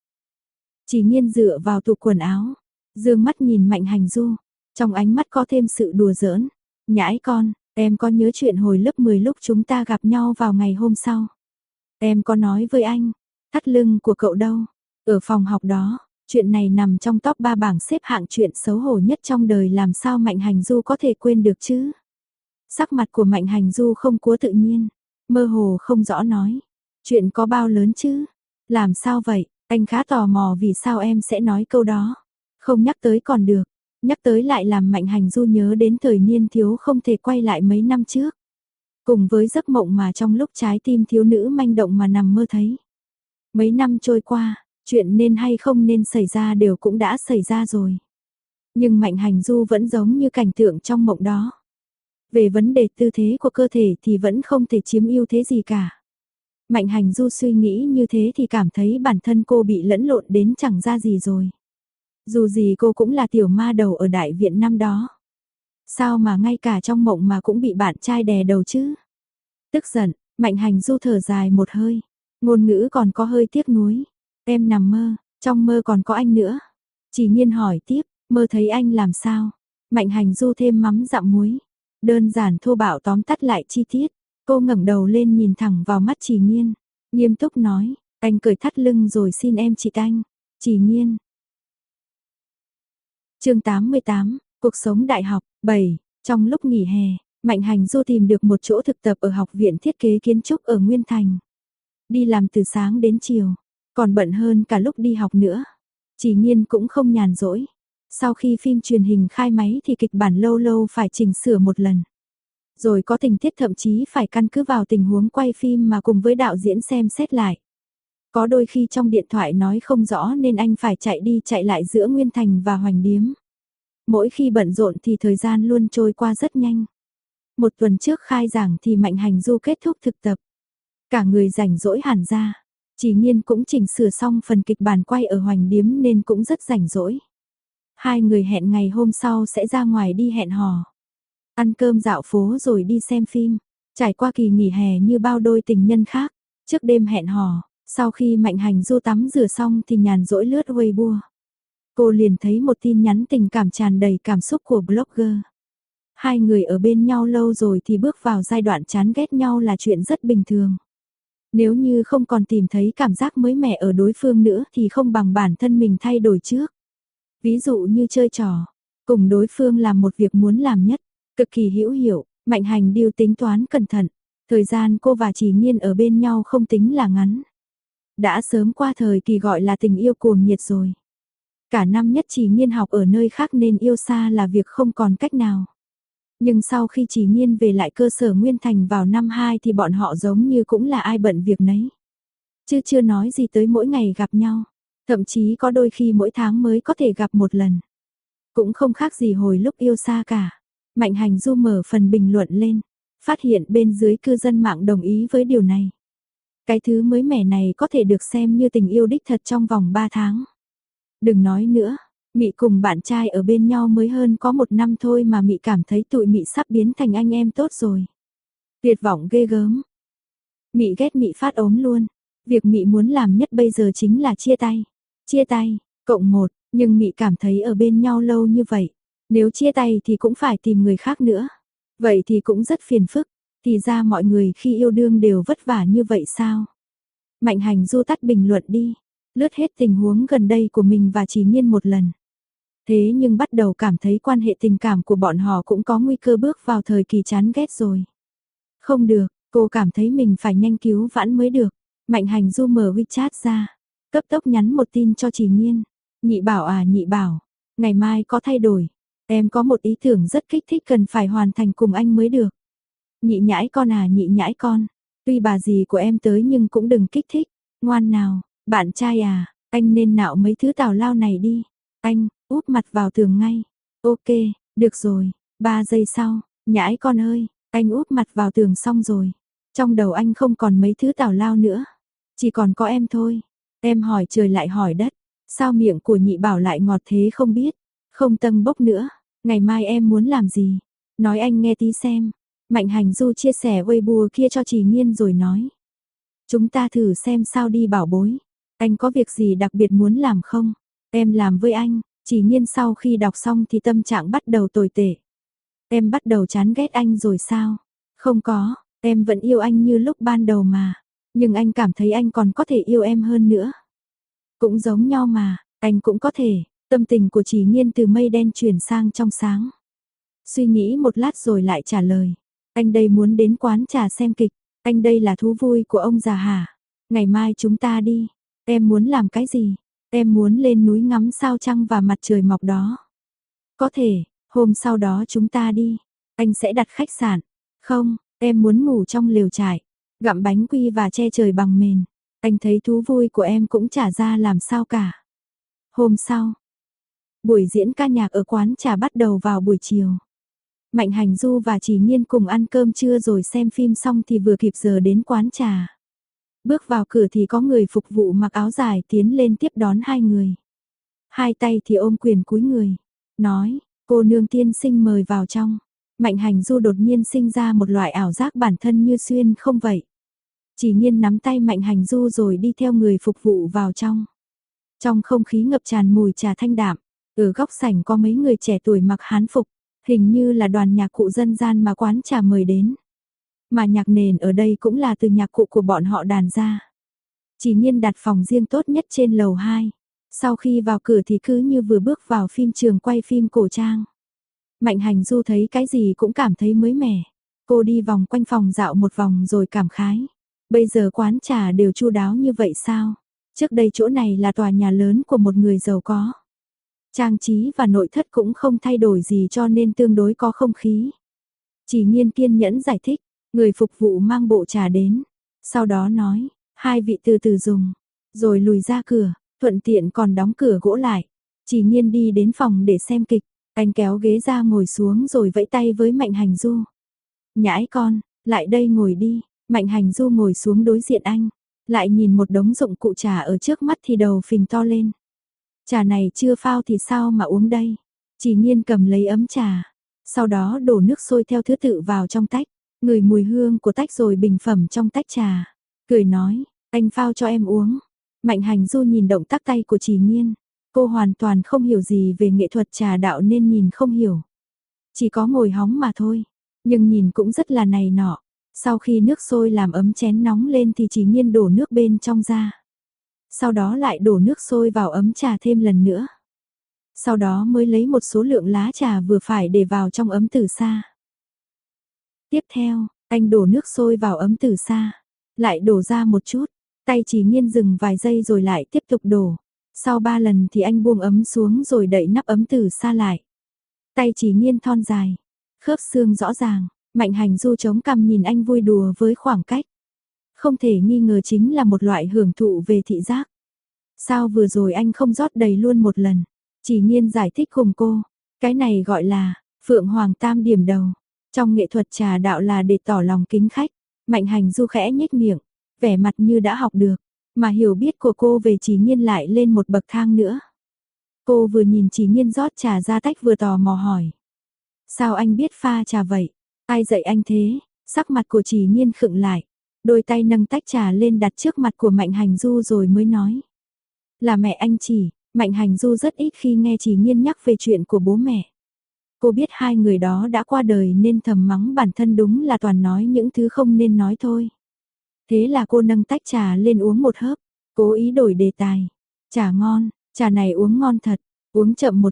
Chỉ Nhiên dựa vào tủ quần áo. Dương mắt nhìn Mạnh Hành Du. Trong ánh mắt có thêm sự đùa giỡn. Nhãi con, em có nhớ chuyện hồi lớp 10 lúc chúng ta gặp nhau vào ngày hôm sau. Em có nói với anh, thắt lưng của cậu đâu? Ở phòng học đó, chuyện này nằm trong top 3 bảng xếp hạng chuyện xấu hổ nhất trong đời, làm sao Mạnh Hành Du có thể quên được chứ? Sắc mặt của Mạnh Hành Du không cố tự nhiên, mơ hồ không rõ nói. Chuyện có bao lớn chứ? Làm sao vậy? Anh khá tò mò vì sao em sẽ nói câu đó. Không nhắc tới còn được, nhắc tới lại làm Mạnh Hành Du nhớ đến thời niên thiếu không thể quay lại mấy năm trước. Cùng với giấc mộng mà trong lúc trái tim thiếu nữ manh động mà nằm mơ thấy. Mấy năm trôi qua, chuyện nên hay không nên xảy ra đều cũng đã xảy ra rồi. Nhưng Mạnh Hành Du vẫn giống như cảnh tượng trong mộng đó. Về vấn đề tư thế của cơ thể thì vẫn không thể chiếm ưu thế gì cả. Mạnh Hành Du suy nghĩ như thế thì cảm thấy bản thân cô bị lẫn lộn đến chẳng ra gì rồi. Dù gì cô cũng là tiểu ma đầu ở đại viện năm đó. Sao mà ngay cả trong mộng mà cũng bị bạn trai đè đầu chứ? Tức giận, Mạnh Hành Du thở dài một hơi. Ngôn ngữ còn có hơi tiếc nuối. Em nằm mơ, trong mơ còn có anh nữa. Chỉ Nhiên hỏi tiếp, mơ thấy anh làm sao? Mạnh Hành Du thêm mắm dặm muối. Đơn giản thô bạo tóm tắt lại chi tiết. Cô ngẩng đầu lên nhìn thẳng vào mắt Chỉ Nhiên. Nghiêm túc nói, anh cởi thắt lưng rồi xin em chị anh. Chỉ Nhiên. Chương 88, cuộc sống đại học 7. Trong lúc nghỉ hè, Mạnh Hành Du tìm được một chỗ thực tập ở Học viện Thiết kế Kiến trúc ở Nguyên Thành. Đi làm từ sáng đến chiều, còn bận hơn cả lúc đi học nữa. Chỉ Nhiên cũng không nhàn rỗi. Sau khi phim truyền hình khai máy thì kịch bản lâu lâu phải chỉnh sửa một lần. Rồi có tình tiết thậm chí phải căn cứ vào tình huống quay phim mà cùng với đạo diễn xem xét lại. Có đôi khi trong điện thoại nói không rõ nên anh phải chạy đi chạy lại giữa Nguyên Thành và Hoành Điếm. Mỗi khi bận rộn thì thời gian luôn trôi qua rất nhanh. Một tuần trước khai giảng thì Mạnh Hành Du kết thúc thực tập. Cả người rảnh rỗi hẳn ra. Chỉ Nhiên cũng chỉnh sửa xong phần kịch bản quay ở Hoành Điếm nên cũng rất rảnh rỗi. Hai người hẹn ngày hôm sau sẽ ra ngoài đi hẹn hò. Ăn cơm dạo phố rồi đi xem phim. Trải qua kỳ nghỉ hè như bao đôi tình nhân khác. Trước đêm hẹn hò, sau khi Mạnh Hành Du tắm rửa xong thì nhàn rỗi lướt Weibo. Cô liền thấy một tin nhắn tình cảm tràn đầy cảm xúc của blogger. Hai người ở bên nhau lâu rồi thì bước vào giai đoạn chán ghét nhau là chuyện rất bình thường. Nếu như không còn tìm thấy cảm giác mới mẻ ở đối phương nữa thì không bằng bản thân mình thay đổi trước. Ví dụ như chơi trò, cùng đối phương làm một việc muốn làm nhất, cực kỳ hữu hiệu, Mạnh Hành điêu tính toán cẩn thận. Thời gian cô và Chỉ Nhiên ở bên nhau không tính là ngắn. Đã sớm qua thời kỳ gọi là tình yêu cuồng nhiệt rồi. Cả năm nhất Chỉ Nhiên học ở nơi khác nên yêu xa là việc không còn cách nào. Nhưng sau khi Chỉ Nhiên về lại cơ sở Nguyên Thành vào năm 2 thì bọn họ giống như cũng là ai bận việc nấy. Chứ chưa nói gì tới mỗi ngày gặp nhau. Thậm chí có đôi khi mỗi tháng mới có thể gặp một lần. Cũng không khác gì hồi lúc yêu xa cả. Mạnh Hành Du mở phần bình luận lên. Phát hiện bên dưới cư dân mạng đồng ý với điều này. Cái thứ mới mẻ này có thể được xem như tình yêu đích thật trong vòng 3 tháng. Đừng nói nữa, Mị cùng bạn trai ở bên nhau mới hơn có 1 năm thôi mà Mị cảm thấy tụi Mị sắp biến thành anh em tốt rồi. Tuyệt vọng ghê gớm. Mị ghét Mị phát ốm luôn. Việc Mị muốn làm nhất bây giờ chính là chia tay. Chia tay, cộng 1, nhưng Mị cảm thấy ở bên nhau lâu như vậy. Nếu chia tay thì cũng phải tìm người khác nữa. Vậy thì cũng rất phiền phức. Thì ra mọi người khi yêu đương đều vất vả như vậy sao? Mạnh Hành Du tắt bình luận đi. Lướt hết tình huống gần đây của mình và Chỉ Nhiên một lần. Thế nhưng bắt đầu cảm thấy quan hệ tình cảm của bọn họ cũng có nguy cơ bước vào thời kỳ chán ghét rồi. Không được, cô cảm thấy mình phải nhanh cứu vãn mới được. Mạnh Hành Du mở WeChat ra, cấp tốc nhắn một tin cho Chỉ Nhiên. Nhị Bảo à Nhị Bảo, ngày mai có thay đổi. Em có một ý tưởng rất kích thích cần phải hoàn thành cùng anh mới được. Nhị nhãi con à nhị nhãi con, tuy bà dì của em tới nhưng cũng đừng kích thích. Ngoan nào, bạn trai à, anh nên nạo mấy thứ tào lao này đi. Anh, úp mặt vào tường ngay. Ok, được rồi, 3 giây sau, nhãi con ơi, anh úp mặt vào tường xong rồi. Trong đầu anh không còn mấy thứ tào lao nữa. Chỉ còn có em thôi. Em hỏi trời lại hỏi đất. Sao miệng của Nhị Bảo lại ngọt thế không biết. Không tâng bốc nữa. Ngày mai em muốn làm gì? Nói anh nghe tí xem. Mạnh Hành Du chia sẻ Weibo kia cho Chỉ Nhiên rồi nói. Chúng ta thử xem sao đi Bảo bối. Anh có việc gì đặc biệt muốn làm không? Em làm với anh. Chỉ Nhiên sau khi đọc xong thì tâm trạng bắt đầu tồi tệ. Em bắt đầu chán ghét anh rồi sao? Không có, em vẫn yêu anh như lúc ban đầu mà. Nhưng anh cảm thấy anh còn có thể yêu em hơn nữa. Cũng giống nhau mà, anh cũng có thể. Tâm tình của Chỉ Nhiên từ mây đen chuyển sang trong sáng. Suy nghĩ một lát rồi lại trả lời. Anh đây muốn đến quán trà xem kịch. Anh đây là thú vui của ông già hả? Ngày mai chúng ta đi. Em muốn làm cái gì? Em muốn lên núi ngắm sao trăng và mặt trời mọc đó. Có thể, hôm sau đó chúng ta đi. Anh sẽ đặt khách sạn. Không, em muốn ngủ trong lều trại. Gặm bánh quy và che trời bằng mền. Anh thấy thú vui của em cũng chả ra làm sao cả. Hôm sau, buổi diễn ca nhạc ở quán trà bắt đầu vào buổi chiều. Mạnh Hành Du và Chỉ Nhiên cùng ăn cơm trưa rồi xem phim xong thì vừa kịp giờ đến quán trà. Bước vào cửa thì có người phục vụ mặc áo dài tiến lên tiếp đón hai người. Hai tay thì ôm quyền cúi người. Nói, cô nương tiên sinh mời vào trong. Mạnh Hành Du đột nhiên sinh ra một loại ảo giác bản thân như xuyên không vậy. Chỉ Nhiên nắm tay Mạnh Hành Du rồi đi theo người phục vụ vào trong. Trong không khí ngập tràn mùi trà thanh đạm, ở góc sảnh có mấy người trẻ tuổi mặc hán phục, hình như là đoàn nhạc cụ dân gian mà quán trà mời đến. Mà nhạc nền ở đây cũng là từ nhạc cụ của bọn họ đàn ra. Chỉ Nhiên đặt phòng riêng tốt nhất trên lầu 2. Sau khi vào cửa thì cứ như vừa bước vào phim trường quay phim cổ trang. Mạnh Hành Du thấy cái gì cũng cảm thấy mới mẻ. Cô đi vòng quanh phòng dạo một vòng rồi cảm khái. Bây giờ quán trà đều chu đáo như vậy sao? Trước đây chỗ này là tòa nhà lớn của một người giàu có. Trang trí và nội thất cũng không thay đổi gì cho nên tương đối có không khí. Chỉ Nhiên kiên nhẫn giải thích, người phục vụ mang bộ trà đến. Sau đó nói, hai vị từ từ dùng. Rồi lùi ra cửa, thuận tiện còn đóng cửa gỗ lại. Chỉ Nhiên đi đến phòng để xem kịch. Anh kéo ghế ra ngồi xuống rồi vẫy tay với Mạnh Hành Du. Nhãi con, lại đây ngồi đi. Mạnh Hành Du ngồi xuống đối diện anh. Lại nhìn một đống dụng cụ trà ở trước mắt thì đầu phình to lên. Trà này chưa phao thì sao mà uống đây? Chỉ Nhiên cầm lấy ấm trà. Sau đó đổ nước sôi theo thứ tự vào trong tách. Ngửi mùi hương của tách rồi bình phẩm trong tách trà. Cười nói, anh phao cho em uống. Mạnh Hành Du nhìn động tác tay của Chỉ Nhiên. Cô hoàn toàn không hiểu gì về nghệ thuật trà đạo nên nhìn không hiểu. Chỉ có ngồi hóng mà thôi. Nhưng nhìn cũng rất là này nọ. Sau khi nước sôi làm ấm chén nóng lên thì Chỉ Nhiên đổ nước bên trong ra. Sau đó lại đổ nước sôi vào ấm trà thêm lần nữa. Sau đó mới lấy một số lượng lá trà vừa phải để vào trong ấm từ xa. Tiếp theo, anh đổ nước sôi vào ấm từ xa. Lại đổ ra một chút. Tay Chỉ Nhiên dừng vài giây rồi lại tiếp tục đổ. Sau 3 lần thì anh buông ấm xuống rồi đậy nắp ấm từ xa lại. Tay Chỉ Nhiên thon dài. Khớp xương rõ ràng. Mạnh Hành Du chống cằm nhìn anh vui đùa với khoảng cách. Không thể nghi ngờ chính là một loại hưởng thụ về thị giác. Sao vừa rồi anh không rót đầy luôn một lần? Chỉ Nhiên giải thích cùng cô. Cái này gọi là Phượng Hoàng Tam điểm đầu. Trong nghệ thuật trà đạo là để tỏ lòng kính khách. Mạnh Hành Du khẽ nhếch miệng, vẻ mặt như đã học được. Mà hiểu biết của cô về Chỉ Nhiên lại lên một bậc thang nữa. Cô vừa nhìn Chỉ Nhiên rót trà ra tách vừa tò mò hỏi. Sao anh biết pha trà vậy? Ai dạy anh thế? Sắc mặt của Chỉ Nhiên khựng lại. Đôi tay nâng tách trà lên đặt trước mặt của Mạnh Hành Du rồi mới nói. Là mẹ anh chỉ. Mạnh Hành Du rất ít khi nghe Chỉ Nhiên nhắc về chuyện của bố mẹ. Cô biết hai người đó đã qua đời nên thầm mắng bản thân đúng là toàn nói những thứ không nên nói thôi. Thế là cô nâng tách trà lên uống một hớp, cố ý đổi đề tài. Trà ngon, trà này uống ngon thật, uống chậm một chút,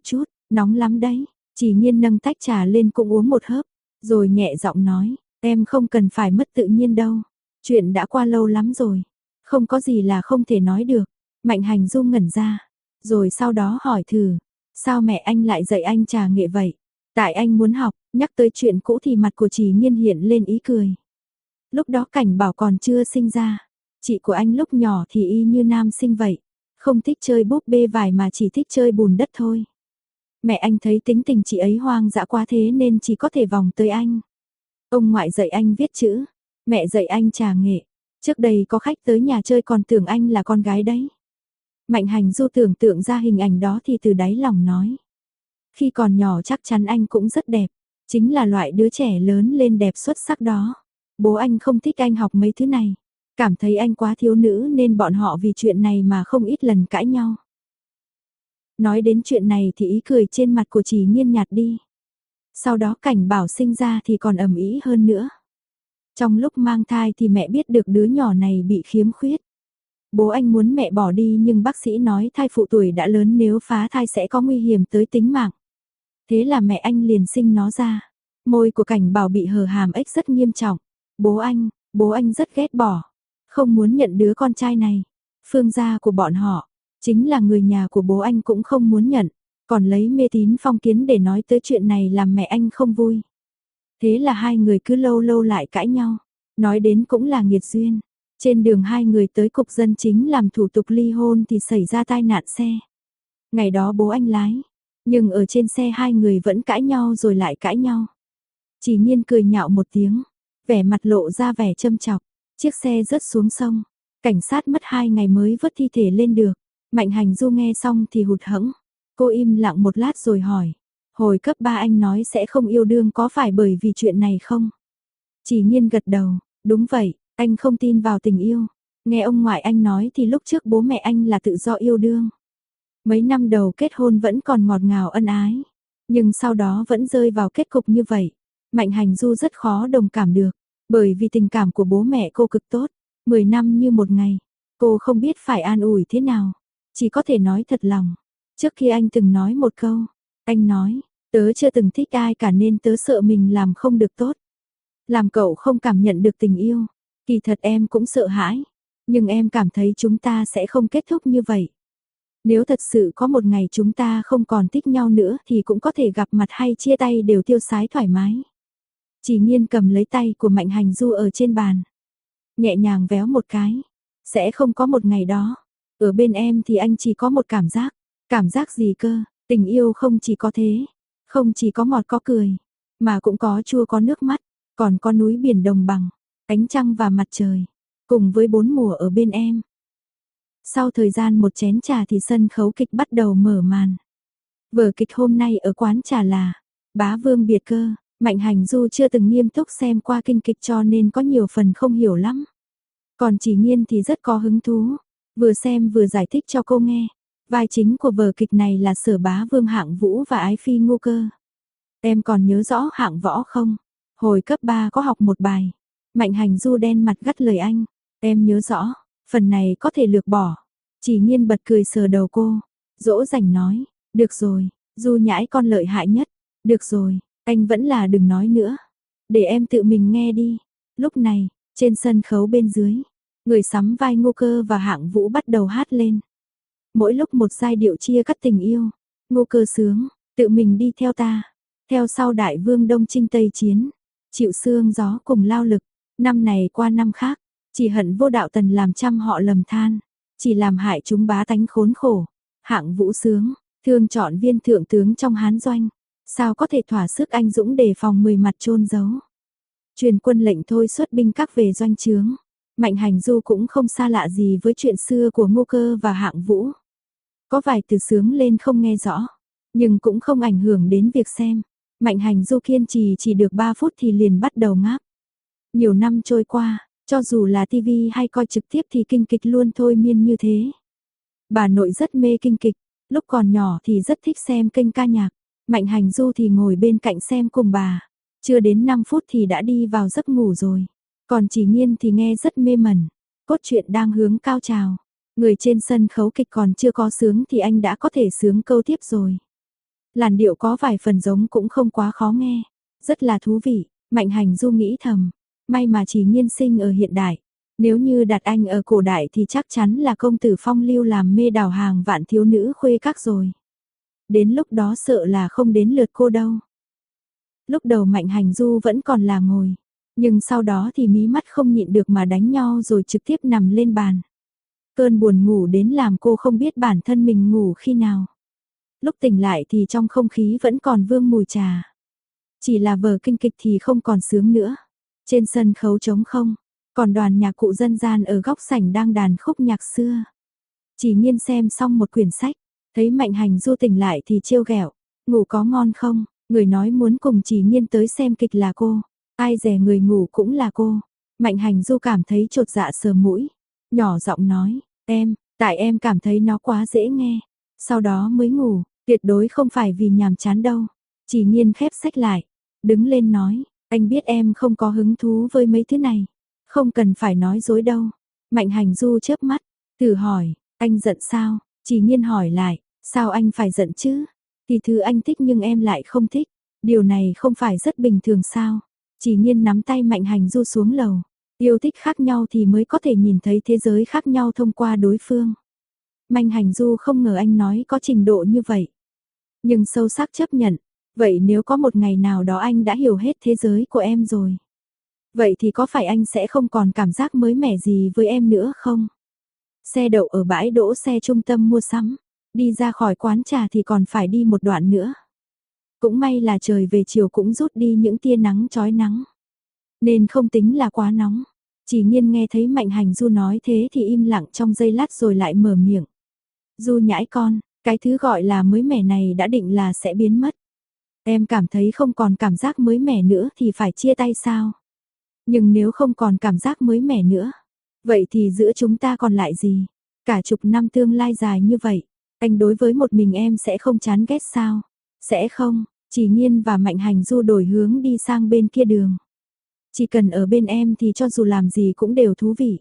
Nóng lắm đấy. Chỉ Nhiên nâng tách trà lên cũng uống một hớp, rồi nhẹ giọng nói, em không cần phải mất tự nhiên đâu. Chuyện đã qua lâu lắm rồi, không có gì là không thể nói được. Mạnh Hành Du ngẩn ra, rồi sau đó hỏi thử, sao mẹ anh lại dạy anh trà nghệ vậy? Tại anh muốn học. Nhắc tới chuyện cũ thì mặt của Chỉ Nhiên hiện lên ý cười. Lúc đó Cảnh Bảo còn chưa sinh ra, chị của anh lúc nhỏ thì y như nam sinh vậy, không thích chơi búp bê vải mà chỉ thích chơi bùn đất thôi. Mẹ anh thấy tính tình chị ấy hoang dã quá thế nên chỉ có thể vòng tới anh. Ông ngoại dạy anh viết chữ, mẹ dạy anh trà nghệ. Trước đây có khách tới nhà chơi còn tưởng anh là con gái đấy. Mạnh Hành Du tưởng tượng ra hình ảnh đó thì từ đáy lòng nói. Khi còn nhỏ chắc chắn anh cũng rất đẹp, chính là loại đứa trẻ lớn lên đẹp xuất sắc đó. Bố anh không thích anh học mấy thứ này, cảm thấy anh quá thiếu nữ nên bọn họ vì chuyện này mà không ít lần cãi nhau. Nói đến chuyện này thì ý cười trên mặt của Chỉ Nhiên nhạt đi. Sau đó Cảnh Bảo sinh ra thì còn ầm ĩ hơn nữa. Trong lúc mang thai thì mẹ biết được đứa nhỏ này bị khiếm khuyết. Bố anh muốn mẹ bỏ đi nhưng bác sĩ nói thai phụ tuổi đã lớn nếu phá thai sẽ có nguy hiểm tới tính mạng. Thế là mẹ anh liền sinh nó ra. Môi của Cảnh Bảo bị hở hàm ếch rất nghiêm trọng. Bố anh rất ghét bỏ, không muốn nhận đứa con trai này. Phương gia của bọn họ, chính là người nhà của bố anh cũng không muốn nhận, còn lấy mê tín phong kiến để nói tới chuyện này làm mẹ anh không vui. Thế là hai người cứ lâu lâu lại cãi nhau, nói đến cũng là nghiệt duyên. Trên đường hai người tới cục dân chính làm thủ tục ly hôn thì xảy ra tai nạn xe. Ngày đó bố anh lái, nhưng ở trên xe hai người vẫn cãi nhau rồi lại cãi nhau. Chỉ Nhiên cười nhạo một tiếng, vẻ mặt lộ ra vẻ châm chọc. Chiếc xe rớt xuống sông, cảnh sát mất 2 ngày mới vớt thi thể lên được. Mạnh Hành Du nghe xong thì hụt hẫng. Cô im lặng một lát rồi hỏi, hồi cấp 3 anh nói sẽ không yêu đương có phải bởi vì chuyện này không? Chỉ Nhiên gật đầu, đúng vậy, anh không tin vào tình yêu. Nghe ông ngoại anh nói thì lúc trước bố mẹ anh là tự do yêu đương. Mấy năm đầu kết hôn vẫn còn ngọt ngào ân ái, nhưng sau đó vẫn rơi vào kết cục như vậy. Mạnh Hành Du rất khó đồng cảm được, bởi vì tình cảm của bố mẹ cô cực tốt, 10 năm như một ngày. Cô không biết phải an ủi thế nào, chỉ có thể nói thật lòng. Trước khi anh từng nói một câu, anh nói, tớ chưa từng thích ai cả nên tớ sợ mình làm không được tốt. Làm cậu không cảm nhận được tình yêu, kỳ thật em cũng sợ hãi, nhưng em cảm thấy chúng ta sẽ không kết thúc như vậy. Nếu thật sự có một ngày chúng ta không còn thích nhau nữa thì cũng có thể gặp mặt hay chia tay đều tiêu sái thoải mái. Chỉ Nhiên cầm lấy tay của Mạnh Hành Du ở trên bàn, nhẹ nhàng véo một cái. Sẽ không có một ngày đó. Ở bên em thì anh chỉ có một cảm giác. Cảm giác gì cơ? Tình yêu không chỉ có thế. Không chỉ có ngọt có cười, mà cũng có chua có nước mắt. Còn có núi biển đồng bằng, ánh trăng và mặt trời, cùng với 4 mùa ở bên em. Sau thời gian một chén trà thì sân khấu kịch bắt đầu mở màn. Vở kịch hôm nay ở quán trà là Bá Vương Biệt Cơ. Mạnh Hành Du chưa từng nghiêm túc xem qua kinh kịch cho nên có nhiều phần không hiểu lắm. Còn Chỉ Nhiên thì rất có hứng thú, vừa xem vừa giải thích cho cô nghe. Vai chính của vở kịch này là Sở Bá Vương Hạng Vũ và Ái Phi Ngô Cơ. Em còn nhớ rõ Hạng Võ không? Hồi cấp 3 có học một bài. Mạnh Hành Du đen mặt gắt lời anh. Em nhớ rõ, phần này có thể lược bỏ. Chỉ Nhiên bật cười sờ đầu cô, dỗ dành nói, được rồi, Du nhãi con lợi hại nhất. Được rồi, anh vẫn là đừng nói nữa. Để em tự mình nghe đi. Lúc này, trên sân khấu bên dưới, người sắm vai Ngô Cơ và Hạng Vũ bắt đầu hát lên. Mỗi lúc một giai điệu chia cắt tình yêu. Ngô Cơ sướng, tự mình đi theo ta. Theo sau đại vương Đông Chinh Tây Chiến. Chịu sương gió cùng lao lực. Năm này qua năm khác, chỉ hận vô đạo tần làm trăm họ lầm than. Chỉ làm hại chúng bá tánh khốn khổ. Hạng Vũ sướng, thương chọn viên thượng tướng trong Hán doanh. Sao có thể thỏa sức anh dũng để phòng 10 mặt chôn giấu. Truyền quân lệnh thôi xuất binh các về doanh trướng. Mạnh Hành Du cũng không xa lạ gì với chuyện xưa của Ngô Cơ và Hạng Vũ. Có vài từ sướng lên không nghe rõ, nhưng cũng không ảnh hưởng đến việc xem. Mạnh Hành Du kiên trì chỉ được 3 phút thì liền bắt đầu ngáp. Nhiều năm trôi qua, cho dù là TV hay coi trực tiếp thì kinh kịch luôn thôi miên như thế. Bà nội rất mê kinh kịch, lúc còn nhỏ thì rất thích xem kênh ca nhạc. Mạnh Hành Du thì ngồi bên cạnh xem cùng bà. Chưa đến 5 phút thì đã đi vào giấc ngủ rồi. Còn Chỉ Nhiên thì nghe rất mê mẩn. Cốt truyện đang hướng cao trào. Người trên sân khấu kịch còn chưa có sướng thì anh đã có thể sướng câu tiếp rồi. Làn điệu có vài phần giống cũng không quá khó nghe. Rất là thú vị, Mạnh Hành Du nghĩ thầm. May mà chỉ Nhiên sinh ở hiện đại. Nếu như đặt anh ở cổ đại thì chắc chắn là công tử phong lưu làm mê đảo hàng vạn thiếu nữ khuê các rồi. Đến lúc đó sợ là không đến lượt cô đâu. Lúc đầu Mạnh Hành Du vẫn còn là ngồi. Nhưng sau đó thì mí mắt không nhịn được mà đánh nhau rồi trực tiếp nằm lên bàn. Cơn buồn ngủ đến làm cô không biết bản thân mình ngủ khi nào. Lúc tỉnh lại thì trong không khí vẫn còn vương mùi trà. Chỉ là vở kinh kịch thì không còn sướng nữa. Trên sân khấu trống không, còn đoàn nhạc cụ dân gian ở góc sảnh đang đàn khúc nhạc xưa. Chỉ Nhiên xem xong một quyển sách, thấy Mạnh Hành Du tỉnh lại thì trêu ghẹo, ngủ có ngon không? Người nói muốn cùng Chỉ Nhiên tới xem kịch là cô, ai dè người ngủ cũng là cô. Mạnh Hành Du cảm thấy chột dạ sờ mũi, nhỏ giọng nói, tại em cảm thấy nó quá dễ nghe, sau đó mới ngủ, tuyệt đối không phải vì nhàm chán đâu. Chỉ Nhiên khép sách lại, đứng lên nói, anh biết em không có hứng thú với mấy thứ này, không cần phải nói dối đâu. Mạnh Hành Du chớp mắt, thử hỏi, anh giận sao? Chỉ Nhiên hỏi lại, sao anh phải giận chứ? Thì thứ anh thích nhưng em lại không thích, điều này không phải rất bình thường sao? Chỉ Nhiên nắm tay Mạnh Hành Du xuống lầu, yêu thích khác nhau thì mới có thể nhìn thấy thế giới khác nhau thông qua đối phương. Mạnh Hành Du không ngờ anh nói có trình độ như vậy, nhưng sâu sắc chấp nhận. Vậy nếu có một ngày nào đó anh đã hiểu hết thế giới của em rồi, vậy thì có phải anh sẽ không còn cảm giác mới mẻ gì với em nữa không? Xe đậu ở bãi đỗ xe trung tâm mua sắm, đi ra khỏi quán trà thì còn phải đi một đoạn nữa. Cũng may là trời về chiều cũng rút đi những tia nắng chói nắng, nên không tính là quá nóng. Chỉ Nhiên nghe thấy Mạnh Hành Du nói thế thì im lặng trong giây lát rồi lại mở miệng. Du nhãi con, cái thứ gọi là mới mẻ này đã định là sẽ biến mất. Em cảm thấy không còn cảm giác mới mẻ nữa thì phải chia tay sao? Nhưng nếu không còn cảm giác mới mẻ nữa, vậy thì giữa chúng ta còn lại gì? Cả chục năm tương lai dài như vậy, anh đối với một mình em sẽ không chán ghét sao? Sẽ không, Chỉ Nhiên và Mạnh Hành Du đổi hướng đi sang bên kia đường. Chỉ cần ở bên em thì cho dù làm gì cũng đều thú vị.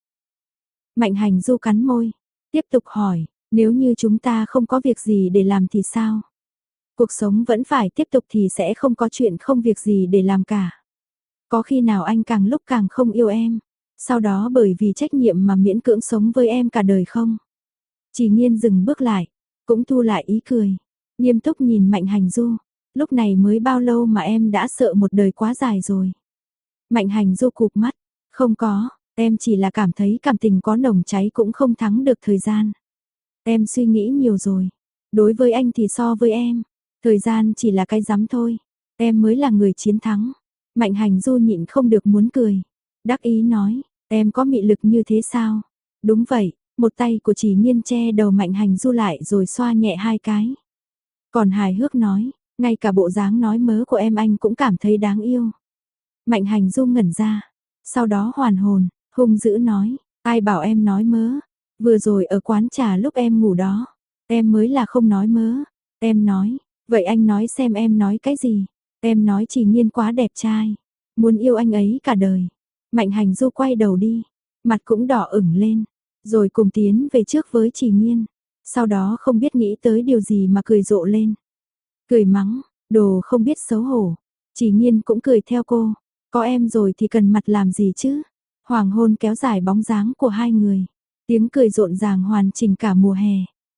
Mạnh Hành Du cắn môi, tiếp tục hỏi, nếu như chúng ta không có việc gì để làm thì sao? Cuộc sống vẫn phải tiếp tục thì sẽ không có chuyện không việc gì để làm cả. Có khi nào anh càng lúc càng không yêu em, sau đó bởi vì trách nhiệm mà miễn cưỡng sống với em cả đời không? Chỉ Nhiên dừng bước lại, cũng thu lại ý cười, nghiêm túc nhìn Mạnh Hành Du, lúc này mới bao lâu mà em đã sợ một đời quá dài rồi. Mạnh Hành Du cụp mắt, không có, em chỉ là cảm thấy cảm tình có nồng cháy cũng không thắng được thời gian. Em suy nghĩ nhiều rồi, đối với anh thì so với em, thời gian chỉ là cái rắm thôi, em mới là người chiến thắng. Mạnh Hành Du nhịn không được muốn cười, đắc ý nói, em có mị lực như thế sao? Đúng vậy, một tay của Chỉ Nhiên che đầu Mạnh Hành Du lại rồi xoa nhẹ hai cái. Còn hài hước nói, ngay cả bộ dáng nói mớ của em anh cũng cảm thấy đáng yêu. Mạnh Hành Du ngẩn ra, sau đó hoàn hồn, hung dữ nói, ai bảo em nói mớ, vừa rồi ở quán trà lúc em ngủ đó, em mới là không nói mớ, em nói, vậy anh nói xem em nói cái gì, em nói Chỉ Nhiên quá đẹp trai, muốn yêu anh ấy cả đời. Mạnh Hành Du quay đầu đi, mặt cũng đỏ ửng lên, rồi cùng tiến về trước với Chỉ Nhiên, sau đó không biết nghĩ tới điều gì mà cười rộ lên. Cười mắng, đồ không biết xấu hổ. Chỉ Nhiên cũng cười theo cô, có em rồi thì cần mặt làm gì chứ? Hoàng hôn kéo dài bóng dáng của hai người, tiếng cười rộn ràng hoàn chỉnh cả mùa hè.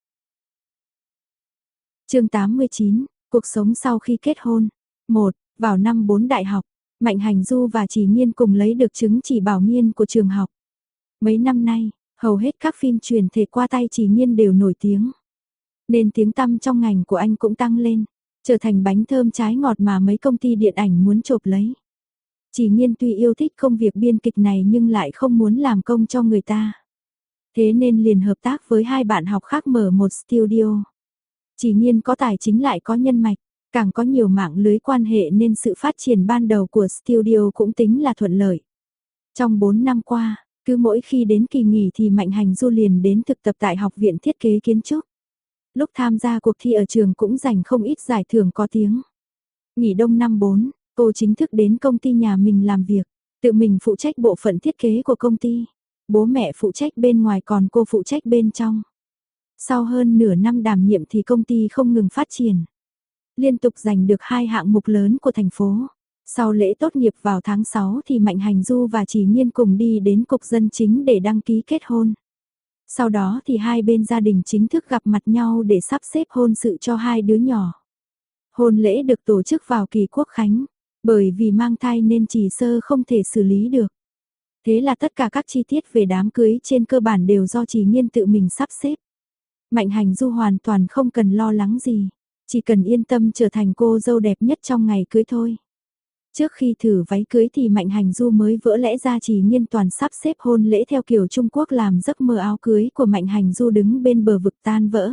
Chương 89, cuộc sống sau khi kết hôn. 1. Vào năm 4 đại học, Mạnh Hành Du và Chỉ Nhiên cùng lấy được chứng chỉ bảo nghiên của trường học. Mấy năm nay, hầu hết các phim truyền thể qua tay Chỉ Nhiên đều nổi tiếng, nên tiếng tăm trong ngành của anh cũng tăng lên, trở thành bánh thơm trái ngọt mà mấy công ty điện ảnh muốn chộp lấy. Chỉ Nhiên tuy yêu thích công việc biên kịch này nhưng lại không muốn làm công cho người ta. Thế nên liền hợp tác với hai bạn học khác mở một studio. Chỉ Nhiên có tài chính lại có nhân mạch, càng có nhiều mạng lưới quan hệ nên sự phát triển ban đầu của studio cũng tính là thuận lợi. Trong 4 năm qua, cứ mỗi khi đến kỳ nghỉ thì Mạnh Hành Du liền đến thực tập tại Học viện Thiết kế Kiến trúc. Lúc tham gia cuộc thi ở trường cũng giành không ít giải thưởng có tiếng. Nghỉ đông năm 4, cô chính thức đến công ty nhà mình làm việc, tự mình phụ trách bộ phận thiết kế của công ty. Bố mẹ phụ trách bên ngoài còn cô phụ trách bên trong. Sau hơn nửa năm đảm nhiệm thì công ty không ngừng phát triển. liên tục giành được 2 hạng mục lớn của thành phố. Sau lễ tốt nghiệp vào tháng 6 thì Mạnh Hành Du và Chỉ Nhiên cùng đi đến cục dân chính để đăng ký kết hôn. Sau đó thì hai bên gia đình chính thức gặp mặt nhau để sắp xếp hôn sự cho hai đứa nhỏ. Hôn lễ được tổ chức vào kỳ Quốc khánh, bởi vì mang thai nên Chỉ Sơ không thể xử lý được. Thế là tất cả các chi tiết về đám cưới trên cơ bản đều do Chỉ Nhiên tự mình sắp xếp. Mạnh Hành Du hoàn toàn không cần lo lắng gì, chỉ cần yên tâm trở thành cô dâu đẹp nhất trong ngày cưới thôi. Trước khi thử váy cưới thì Mạnh Hành Du mới vỡ lẽ ra Chỉ Nhiên toàn sắp xếp hôn lễ theo kiểu Trung Quốc, làm giấc mơ áo cưới của Mạnh Hành Du đứng bên bờ vực tan vỡ.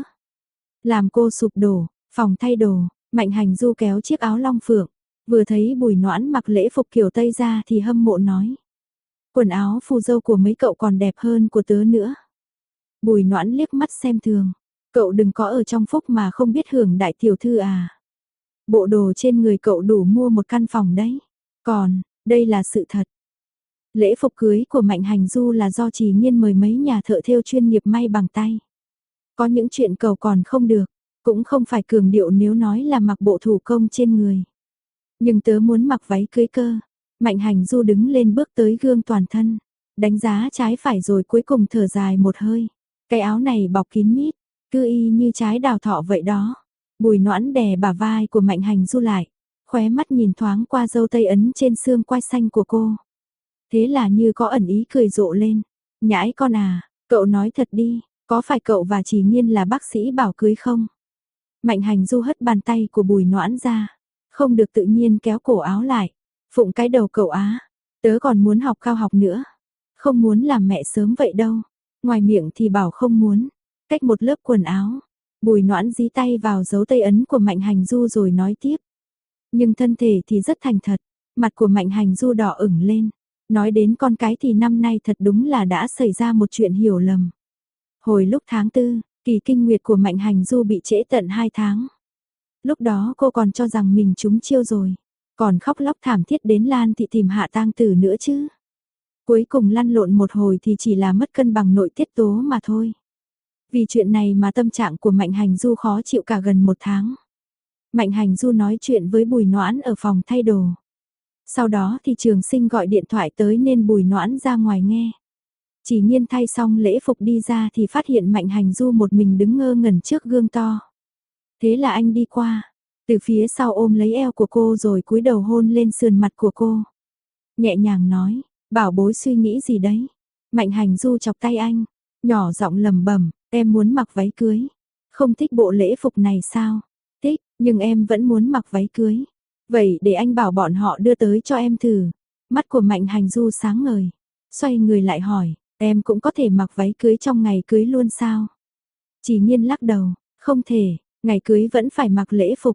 Làm cô sụp đổ, phòng thay đồ, Mạnh Hành Du kéo chiếc áo long phượng, vừa thấy Bùi Noãn mặc lễ phục kiểu Tây ra thì hâm mộ nói. Quần áo phù dâu của mấy cậu còn đẹp hơn của tớ nữa. Bùi Noãn liếc mắt xem thường, cậu đừng có ở trong phúc mà không biết hưởng đại tiểu thư à. Bộ đồ trên người cậu đủ mua một căn phòng đấy. Còn, đây là sự thật. Lễ phục cưới của Mạnh Hành Du là do Chỉ Nhiên mời mấy nhà thợ thêu chuyên nghiệp may bằng tay. Có những chuyện cầu còn không được, cũng không phải cường điệu nếu nói là mặc bộ thủ công trên người. Nhưng tớ muốn mặc váy cưới cơ. Mạnh Hành Du đứng lên bước tới gương toàn thân, đánh giá trái phải rồi cuối cùng thở dài một hơi. Cái áo này bọc kín mít, cứ y như trái đào thọ vậy đó. Bùi Noãn đè bả vai của Mạnh Hành Du lại, khóe mắt nhìn thoáng qua râu tây ấn trên xương quai xanh của cô. Thế là như có ẩn ý cười rộ lên. Nhãi con à, cậu nói thật đi, có phải cậu và Chỉ Nhiên là bác sĩ bảo cưới không? Mạnh Hành Du hất bàn tay của Bùi Noãn ra, không được tự nhiên kéo cổ áo lại. Phụng cái đầu cậu á, tớ còn muốn học cao học nữa. Không muốn làm mẹ sớm vậy đâu. Ngoài miệng thì bảo không muốn. Cách một lớp quần áo, Bùi Noãn dí tay vào dấu tay ấn của Mạnh Hành Du rồi nói tiếp. Nhưng thân thể thì rất thành thật. Mặt của Mạnh Hành Du đỏ ửng lên. Nói đến con cái thì năm nay thật đúng là đã xảy ra một chuyện hiểu lầm. Hồi lúc tháng 4, kỳ kinh nguyệt của Mạnh Hành Du bị trễ tận 2 tháng. Lúc đó cô còn cho rằng mình trúng chiêu rồi. Còn khóc lóc thảm thiết đến Lan Thị tìm Hạ Tang Tử nữa chứ. Cuối cùng lăn lộn một hồi thì chỉ là mất cân bằng nội tiết tố mà thôi. Vì chuyện này mà tâm trạng của Mạnh Hành Du khó chịu cả gần 1 tháng. Mạnh Hành Du nói chuyện với Bùi Noãn ở phòng thay đồ. Sau đó thì Trường Sinh gọi điện thoại tới nên Bùi Noãn ra ngoài nghe. Chỉ Nhiên thay xong lễ phục đi ra thì phát hiện Mạnh Hành Du một mình đứng ngơ ngẩn trước gương to. Thế là anh đi qua, từ phía sau ôm lấy eo của cô rồi cúi đầu hôn lên sườn mặt của cô. Nhẹ nhàng nói, bảo bối suy nghĩ gì đấy. Mạnh Hành Du chọc tay anh, nhỏ giọng lẩm bẩm, em muốn mặc váy cưới. Không thích bộ lễ phục này sao? Thích, nhưng em vẫn muốn mặc váy cưới. Vậy để anh bảo bọn họ đưa tới cho em thử. Mắt của Mạnh Hành Du sáng ngời, xoay người lại hỏi, em cũng có thể mặc váy cưới trong ngày cưới luôn sao? Chỉ Nhiên lắc đầu, không thể, ngày cưới vẫn phải mặc lễ phục.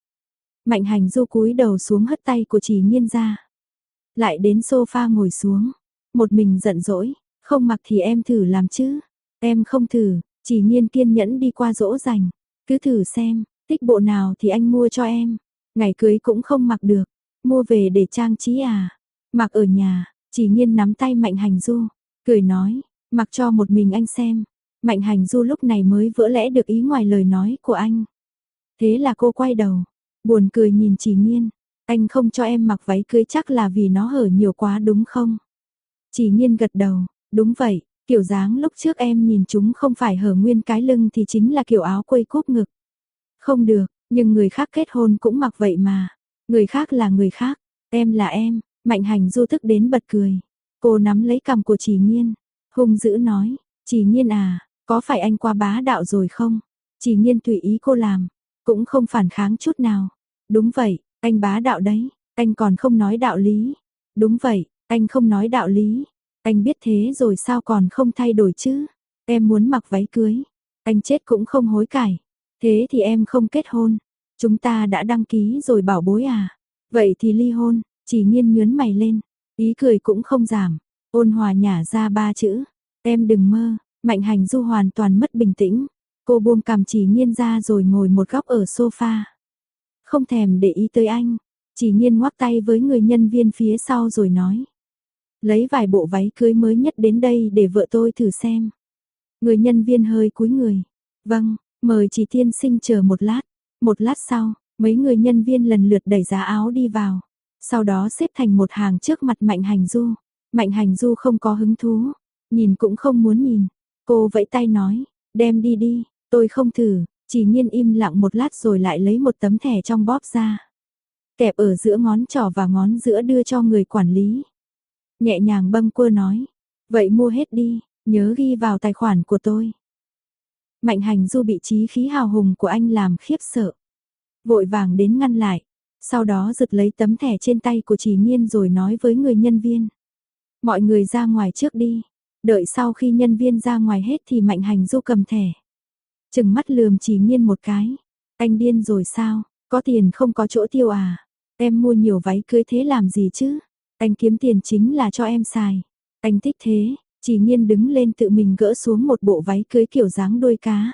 Mạnh Hành Du cúi đầu xuống hất tay của Chỉ Nhiên ra. Lại đến sofa ngồi xuống, một mình giận dỗi, không mặc thì em thử làm chứ. Em không thử, Chỉ Nhiên kiên nhẫn đi qua dỗ dành. Cứ thử xem, thích bộ nào thì anh mua cho em. Ngày cưới cũng không mặc được, mua về để trang trí à. Mặc ở nhà, Chỉ Nhiên nắm tay Mạnh Hành Du, cười nói, mặc cho một mình anh xem. Mạnh Hành Du lúc này mới vỡ lẽ được ý ngoài lời nói của anh. Thế là cô quay đầu, buồn cười nhìn Chỉ Nhiên, anh không cho em mặc váy cưới chắc là vì nó hở nhiều quá đúng không? Chỉ Nhiên gật đầu, đúng vậy, kiểu dáng lúc trước em nhìn chúng không phải hở nguyên cái lưng thì chính là kiểu áo quây cúp ngực. Không được, nhưng người khác kết hôn cũng mặc vậy mà, người khác là người khác, em là em. Mạnh Hành Du tức đến bật cười, cô nắm lấy cằm của Chỉ Nhiên, hung dữ nói, Chỉ Nhiên à, có phải anh quá bá đạo rồi không? Chỉ Nhiên tùy ý cô làm, cũng không phản kháng chút nào. Đúng vậy, anh bá đạo đấy, anh còn không nói đạo lý. Đúng vậy, anh không nói đạo lý. Anh biết thế rồi sao còn không thay đổi chứ? Em muốn mặc váy cưới, anh chết cũng không hối cải. Thế thì em không kết hôn. Chúng ta đã đăng ký rồi bảo bối à? Vậy thì ly hôn. Chỉ Nhiên nhướng mày lên, ý cười cũng không giảm, ôn hòa nhả ra 3 chữ, em đừng mơ. Mạnh Hành Du hoàn toàn mất bình tĩnh, cô buông cằm Chỉ Nhiên ra rồi ngồi một góc ở sofa. Không thèm để ý tới anh, Chỉ Nhiên ngoắc tay với người nhân viên phía sau rồi nói, lấy vài bộ váy cưới mới nhất đến đây để vợ tôi thử xem. Người nhân viên hơi cúi người, vâng, mời chị tiên sinh chờ một lát. Một lát sau, Mấy người nhân viên lần lượt đẩy giá áo đi vào, sau đó xếp thành một hàng trước mặt Mạnh Hành Du. Mạnh Hành Du không có hứng thú, nhìn cũng không muốn nhìn. Cô vẫy tay nói, đem đi đi, tôi không thử. Chỉ Nhiên im lặng một lát rồi lại lấy một tấm thẻ trong bóp ra. Kẹp ở giữa ngón trỏ và ngón giữa đưa cho người quản lý. Nhẹ nhàng bâng quơ nói, vậy mua hết đi, nhớ ghi vào tài khoản của tôi. Mạnh Hành Du bị chí khí hào hùng của anh làm khiếp sợ. Vội vàng đến ngăn lại, sau đó giật lấy tấm thẻ trên tay của Chỉ Nhiên rồi nói với người nhân viên. Mọi người ra ngoài trước đi, đợi sau khi nhân viên ra ngoài hết thì Mạnh Hành Du cầm thẻ. Chừng mắt lườm Chỉ Nhiên một cái, anh điên rồi sao, có tiền không có chỗ tiêu à, em mua nhiều váy cưới thế làm gì chứ, anh kiếm tiền chính là cho em xài, anh thích thế. Chỉ Nhiên đứng lên tự mình gỡ xuống một bộ váy cưới kiểu dáng đuôi cá.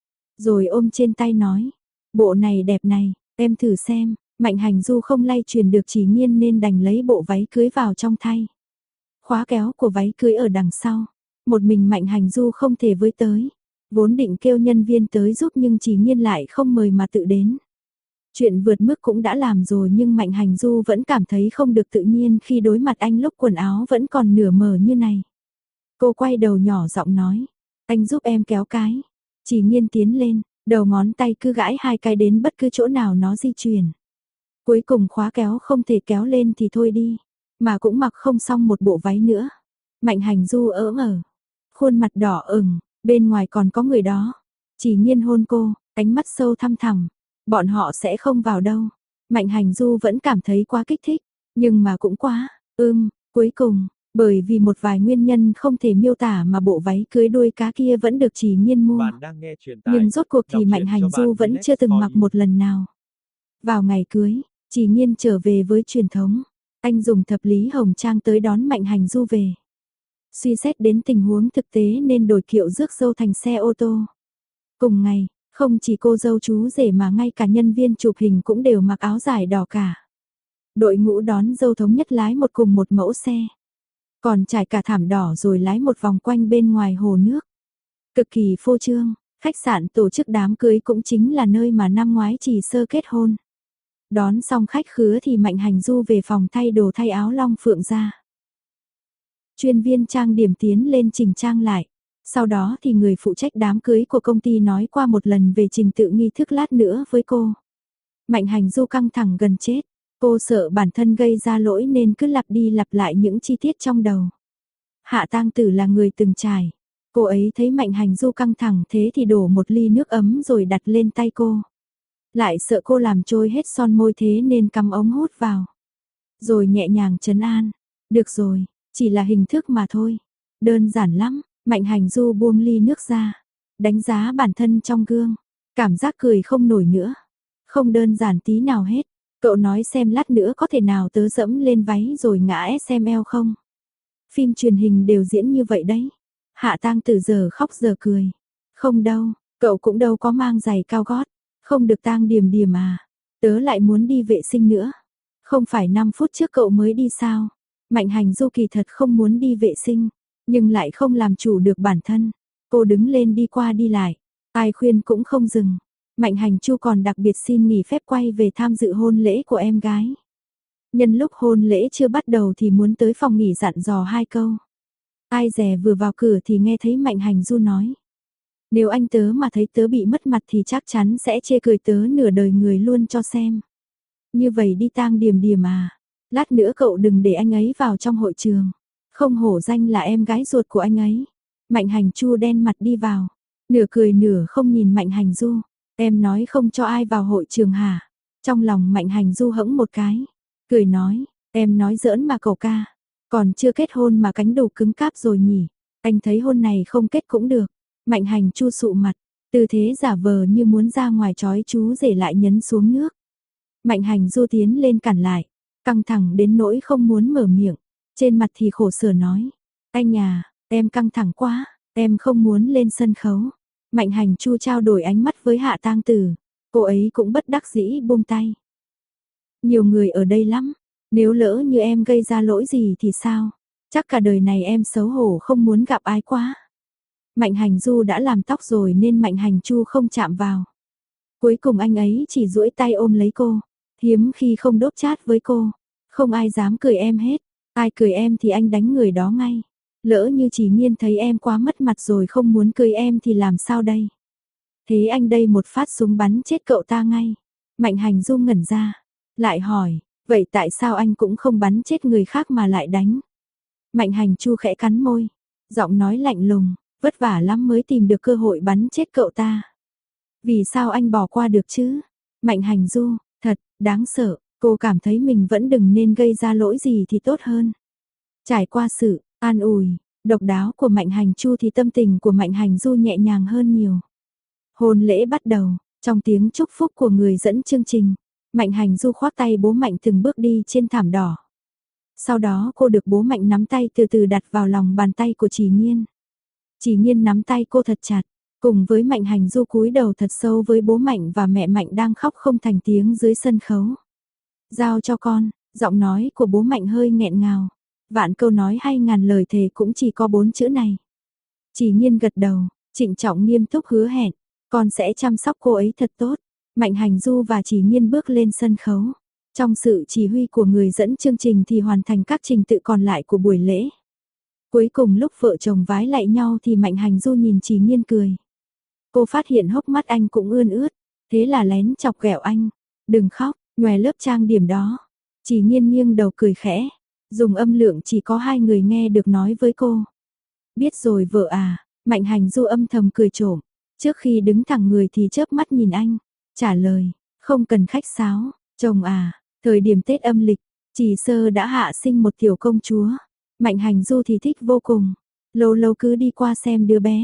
Rồi ôm trên tay nói, bộ này đẹp này, em thử xem. Mạnh Hành Du không lay truyền được Chỉ Nhiên nên đành lấy bộ váy cưới vào trong thay. Khóa kéo của váy cưới ở đằng sau, một mình Mạnh Hành Du không thể với tới. Vốn định kêu nhân viên tới giúp nhưng Chỉ Nhiên lại không mời mà tự đến. Chuyện vượt mức cũng đã làm rồi nhưng Mạnh Hành Du vẫn cảm thấy không được tự nhiên khi đối mặt anh lúc quần áo vẫn còn nửa mờ như này. Cô quay đầu nhỏ giọng nói, anh giúp em kéo cái. Chỉ Nhiên tiến lên, đầu ngón tay cứ gãi hai cái đến bất cứ chỗ nào nó di chuyển. Cuối cùng khóa kéo không thể kéo lên thì thôi đi, mà cũng mặc không xong một bộ váy nữa. Mạnh Hành Du ỡm ở, khuôn mặt đỏ ửng, bên ngoài còn có người đó. Chỉ Nhiên hôn cô, ánh mắt sâu thăm thẳm, bọn họ sẽ không vào đâu. Mạnh Hành Du vẫn cảm thấy quá kích thích, nhưng mà cũng quá, cuối cùng, bởi vì một vài nguyên nhân không thể miêu tả mà bộ váy cưới đuôi cá kia vẫn được Chỉ Nhiên mua. Nhưng rốt cuộc thì Mạnh Hành Du vẫn chưa từng mặc một lần nào. Vào ngày cưới, Chỉ Nhiên trở về với truyền thống. Anh dùng thập lý hồng trang tới đón Mạnh Hành Du về. Suy xét đến tình huống thực tế nên đổi kiệu rước dâu thành xe ô tô. Cùng ngày, không chỉ cô dâu chú rể mà ngay cả nhân viên chụp hình cũng đều mặc áo dài đỏ cả. Đội ngũ đón dâu thống nhất lái một cùng một mẫu xe. Còn trải cả thảm đỏ rồi lái một vòng quanh bên ngoài hồ nước. Cực kỳ phô trương, khách sạn tổ chức đám cưới cũng chính là nơi mà năm ngoái Chỉ Sơ kết hôn. Đón xong khách khứa thì Mạnh Hành Du về phòng thay đồ thay áo long phượng ra. Chuyên viên trang điểm tiến lên chỉnh trang lại. Sau đó thì người phụ trách đám cưới của công ty nói qua một lần về trình tự nghi thức lát nữa với cô. Mạnh Hành Du căng thẳng gần chết. Cô sợ bản thân gây ra lỗi nên cứ lặp đi lặp lại những chi tiết trong đầu. Hạ Tang Tử là người từng trải. Cô ấy thấy Mạnh Hành Du căng thẳng thế thì đổ một ly nước ấm rồi đặt lên tay cô. Lại sợ cô làm trôi hết son môi thế nên cắm ống hút vào. Rồi nhẹ nhàng trấn an. Được rồi, chỉ là hình thức mà thôi. Đơn giản lắm. Mạnh Hành Du buông ly nước ra. Đánh giá bản thân trong gương. Cảm giác cười không nổi nữa. Không đơn giản tí nào hết. Cậu nói xem lát nữa có thể nào tớ dẫm lên váy rồi ngã SML không? Phim truyền hình đều diễn như vậy đấy. Hạ Tang Tử giờ khóc giờ cười. Không đâu, cậu cũng đâu có mang giày cao gót. Không được Tang Điềm Điềm à. Tớ lại muốn đi vệ sinh nữa. Không phải 5 phút trước cậu mới đi sao? Mạnh Hành Du kỳ thật không muốn đi vệ sinh, nhưng lại không làm chủ được bản thân. Cô đứng lên đi qua đi lại. Ai khuyên cũng không dừng. Mạnh Hành Chu còn đặc biệt xin nghỉ phép quay về tham dự hôn lễ của em gái. Nhân lúc hôn lễ chưa bắt đầu thì muốn tới phòng nghỉ dặn dò 2 câu. Ai dè vừa vào cửa thì nghe thấy Mạnh Hành Du nói. Nếu anh tớ mà thấy tớ bị mất mặt thì chắc chắn sẽ chê cười tớ nửa đời người luôn cho xem. Như vậy đi Tang Điềm Điềm à. Lát nữa cậu đừng để anh ấy vào trong hội trường. Không hổ danh là em gái ruột của anh ấy. Mạnh Hành Chu đen mặt đi vào. Nửa cười nửa không nhìn Mạnh Hành Du. Em nói không cho ai vào hội trường hả? Trong lòng Mạnh Hành Du hững một cái. Cười nói, em nói giỡn mà cậu ca. Còn chưa kết hôn mà cánh đầu cứng cáp rồi nhỉ. Anh thấy hôn này không kết cũng được. Mạnh Hành Chu sụ mặt. Tư thế giả vờ như muốn ra ngoài trói chú rể lại nhấn xuống nước. Mạnh Hành Du tiến lên cản lại. Căng thẳng đến nỗi không muốn mở miệng. Trên mặt thì khổ sở nói. Anh à, em căng thẳng quá. Em không muốn lên sân khấu. Mạnh Hành Chu trao đổi ánh mắt với Hạ Tang Tử. Cô ấy cũng bất đắc dĩ buông tay. Nhiều người ở đây lắm. Nếu lỡ như em gây ra lỗi gì thì sao? Chắc cả đời này em xấu hổ không muốn gặp ai quá. Mạnh Hành Du đã làm tóc rồi nên Mạnh Hành Chu không chạm vào. Cuối cùng anh ấy chỉ duỗi tay ôm lấy cô, hiếm khi không đốp chat với cô. Không ai dám cười em hết, ai cười em thì anh đánh người đó ngay. Lỡ như Chỉ Nhiên thấy em quá mất mặt rồi không muốn cười em thì làm sao đây? Thế anh đây một phát súng bắn chết cậu ta ngay. Mạnh Hành Du ngẩn ra, lại hỏi, vậy tại sao anh cũng không bắn chết người khác mà lại đánh? Mạnh Hành Chu khẽ cắn môi, giọng nói lạnh lùng, vất vả lắm mới tìm được cơ hội bắn chết cậu ta. Vì sao anh bỏ qua được chứ? Mạnh Hành Du, thật, đáng sợ, cô cảm thấy mình vẫn đừng nên gây ra lỗi gì thì tốt hơn. Trải qua sự an ủi, độc đáo của Mạnh Hành Chu thì tâm tình của Mạnh Hành Du nhẹ nhàng hơn nhiều. Hôn lễ bắt đầu, trong tiếng chúc phúc của người dẫn chương trình, Mạnh Hành Du khoác tay bố Mạnh từng bước đi trên thảm đỏ. Sau đó cô được bố Mạnh nắm tay từ từ đặt vào lòng bàn tay của Chỉ Nhiên. Chỉ Nhiên nắm tay cô thật chặt, cùng với Mạnh Hành Du cúi đầu thật sâu với bố Mạnh và mẹ Mạnh đang khóc không thành tiếng dưới sân khấu. Giao cho con, giọng nói của bố Mạnh hơi nghẹn ngào. Vạn câu nói hay ngàn lời thề cũng chỉ có 4 chữ này. Chỉ Nhiên gật đầu, trịnh trọng nghiêm túc hứa hẹn, con sẽ chăm sóc cô ấy thật tốt. Mạnh Hành Du và Chỉ Nhiên bước lên sân khấu. Trong sự chỉ huy của người dẫn chương trình thì hoàn thành các trình tự còn lại của buổi lễ. Cuối cùng lúc vợ chồng vái lại nhau thì Mạnh Hành Du nhìn Chỉ Nhiên cười. Cô phát hiện hốc mắt anh cũng ươn ướt, thế là lén chọc ghẹo anh. Đừng khóc, nhòe lớp trang điểm đó. Chỉ Nhiên nghiêng đầu cười khẽ, dùng âm lượng chỉ có 2 người nghe được nói với cô. Biết rồi vợ à, Mạnh Hành Du âm thầm cười trộm. Trước khi đứng thẳng người thì chớp mắt nhìn anh, trả lời, không cần khách sáo, chồng à, thời điểm Tết âm lịch, Chỉ Sơ đã hạ sinh một tiểu công chúa. Mạnh Hành Du thì thích vô cùng, lâu lâu cứ đi qua xem đứa bé.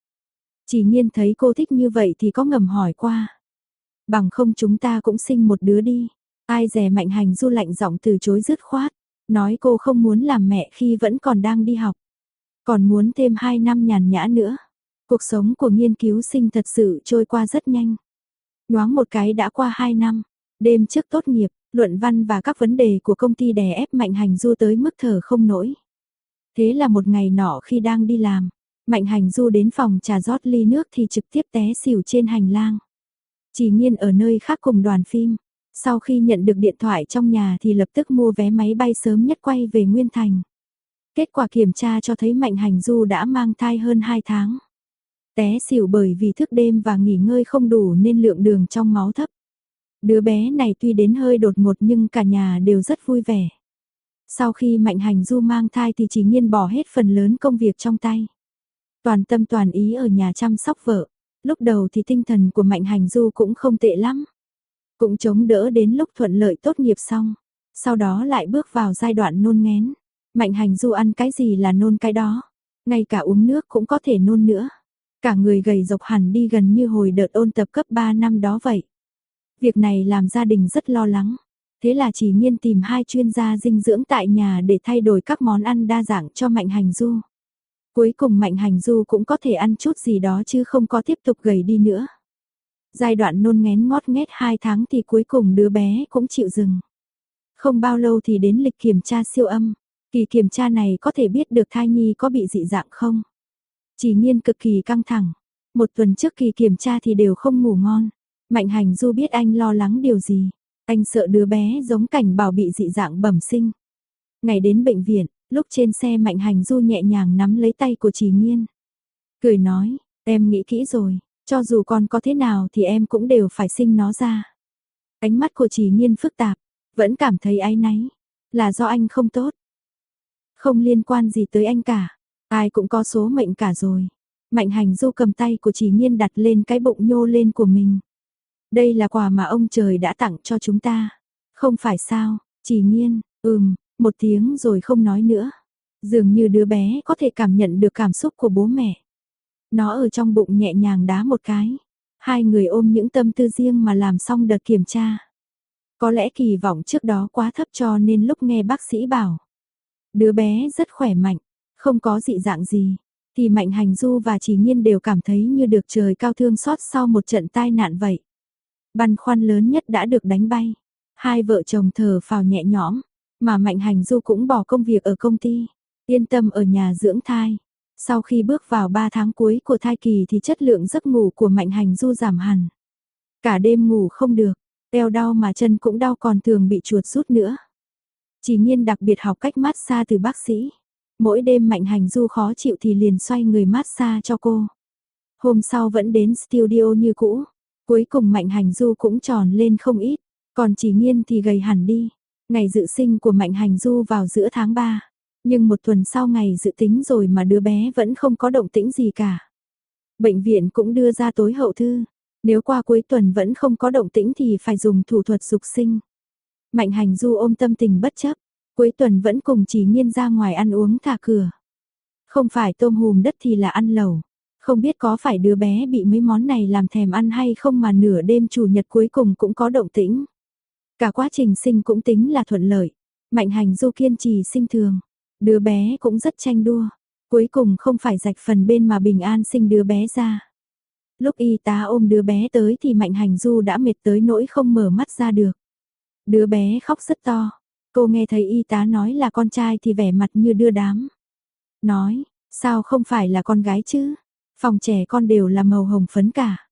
Chỉ Nhiên thấy cô thích như vậy thì có ngầm hỏi qua. Bằng không chúng ta cũng sinh một đứa đi. Ai dè Mạnh Hành Du lạnh giọng từ chối dứt khoát, nói cô không muốn làm mẹ khi vẫn còn đang đi học. Còn muốn thêm 2 năm nhàn nhã nữa. Cuộc sống của nghiên cứu sinh thật sự trôi qua rất nhanh. Nhoáng một cái đã qua 2 năm, đêm trước tốt nghiệp, luận văn và các vấn đề của công ty đè ép Mạnh Hành Du tới mức thở không nổi. Thế là một ngày nọ khi đang đi làm, Mạnh Hành Du đến phòng trà rót ly nước thì trực tiếp té xỉu trên hành lang. Chỉ Nhiên ở nơi khác cùng đoàn phim, sau khi nhận được điện thoại trong nhà thì lập tức mua vé máy bay sớm nhất quay về Nguyên Thành. Kết quả kiểm tra cho thấy Mạnh Hành Du đã mang thai hơn 2 tháng. Té xỉu bởi vì thức đêm và nghỉ ngơi không đủ nên lượng đường trong máu thấp. Đứa bé này tuy đến hơi đột ngột nhưng cả nhà đều rất vui vẻ. Sau khi Mạnh Hành Du mang thai thì Chỉ Nhiên bỏ hết phần lớn công việc trong tay. Toàn tâm toàn ý ở nhà chăm sóc vợ. Lúc đầu thì tinh thần của Mạnh Hành Du cũng không tệ lắm. Cũng chống đỡ đến lúc thuận lợi tốt nghiệp xong. Sau đó lại bước vào giai đoạn nôn nghén. Mạnh Hành Du ăn cái gì là nôn cái đó. Ngay cả uống nước cũng có thể nôn nữa. Cả người gầy rộc hẳn đi gần như hồi đợt ôn tập cấp 3 năm đó vậy. Việc này làm gia đình rất lo lắng. Thế là Chỉ Nhiên tìm 2 chuyên gia dinh dưỡng tại nhà để thay đổi các món ăn đa dạng cho Mạnh Hành Du. Cuối cùng Mạnh Hành Du cũng có thể ăn chút gì đó chứ không có tiếp tục gầy đi nữa. Giai đoạn nôn nghén ngót nghét 2 tháng thì cuối cùng đứa bé cũng chịu dừng. Không bao lâu thì đến lịch kiểm tra siêu âm. Kỳ kiểm tra này có thể biết được thai nhi có bị dị dạng không. Chỉ Nhiên cực kỳ căng thẳng. Một tuần trước kỳ kiểm tra thì đều không ngủ ngon. Mạnh Hành Du biết anh lo lắng điều gì. Anh sợ đứa bé giống Cảnh Bảo bị dị dạng bẩm sinh. Ngày đến bệnh viện, lúc trên xe Mạnh Hành Du nhẹ nhàng nắm lấy tay của Chỉ Nhiên. Cười nói, em nghĩ kỹ rồi, cho dù con có thế nào thì em cũng đều phải sinh nó ra. Ánh mắt của Chỉ Nhiên phức tạp, vẫn cảm thấy áy náy. Là do anh không tốt. Không liên quan gì tới anh cả. Ai cũng có số mệnh cả rồi. Mạnh Hành Du cầm tay của Chỉ Nhiên đặt lên cái bụng nhô lên của mình. Đây là quà mà ông trời đã tặng cho chúng ta. Không phải sao, Chỉ Nhiên, một tiếng rồi không nói nữa. Dường như đứa bé có thể cảm nhận được cảm xúc của bố mẹ. Nó ở trong bụng nhẹ nhàng đá một cái. 2 người ôm những tâm tư riêng mà làm xong đợt kiểm tra. Có lẽ kỳ vọng trước đó quá thấp cho nên lúc nghe bác sĩ bảo. Đứa bé rất khỏe mạnh, không có dị dạng gì. Thì Mạnh Hành Du và Chỉ Nhiên đều cảm thấy như được trời cao thương xót sau một trận tai nạn vậy. Băn khoăn lớn nhất đã được đánh bay. 2 vợ chồng thở phào nhẹ nhõm, mà Mạnh Hành Du cũng bỏ công việc ở công ty, yên tâm ở nhà dưỡng thai. Sau khi bước vào 3 tháng cuối của thai kỳ thì chất lượng giấc ngủ của Mạnh Hành Du giảm hẳn. Cả đêm ngủ không được, eo đau mà chân cũng đau còn thường bị chuột rút nữa. Chỉ Nhiên đặc biệt học cách massage từ bác sĩ. Mỗi đêm Mạnh Hành Du khó chịu thì liền xoay người massage cho cô. Hôm sau vẫn đến studio như cũ. Cuối cùng Mạnh Hành Du cũng tròn lên không ít. Còn Chỉ Nhiên thì gầy hẳn đi. Ngày dự sinh của Mạnh Hành Du vào giữa tháng 3. Nhưng một tuần sau ngày dự tính rồi mà đứa bé vẫn không có động tĩnh gì cả. Bệnh viện cũng đưa ra tối hậu thư. Nếu qua cuối tuần vẫn không có động tĩnh thì phải dùng thủ thuật dục sinh. Mạnh Hành Du ôm tâm tình bất chấp. Cuối tuần vẫn cùng Chỉ Nhiên ra ngoài ăn uống thả cửa. Không phải tôm hùm đất thì là ăn lẩu. Không biết có phải đứa bé bị mấy món này làm thèm ăn hay không mà nửa đêm chủ nhật cuối cùng cũng có động tĩnh. Cả quá trình sinh cũng tính là thuận lợi. Mạnh Hành Du kiên trì sinh thường. Đứa bé cũng rất tranh đua. Cuối cùng không phải rạch phần bên mà bình an sinh đứa bé ra. Lúc y tá ôm đứa bé tới thì Mạnh Hành Du đã mệt tới nỗi không mở mắt ra được. Đứa bé khóc rất to. Cô nghe thấy y tá nói là con trai thì vẻ mặt như đưa đám. Nói, sao không phải là con gái chứ? Phòng trẻ con đều là màu hồng phấn cả.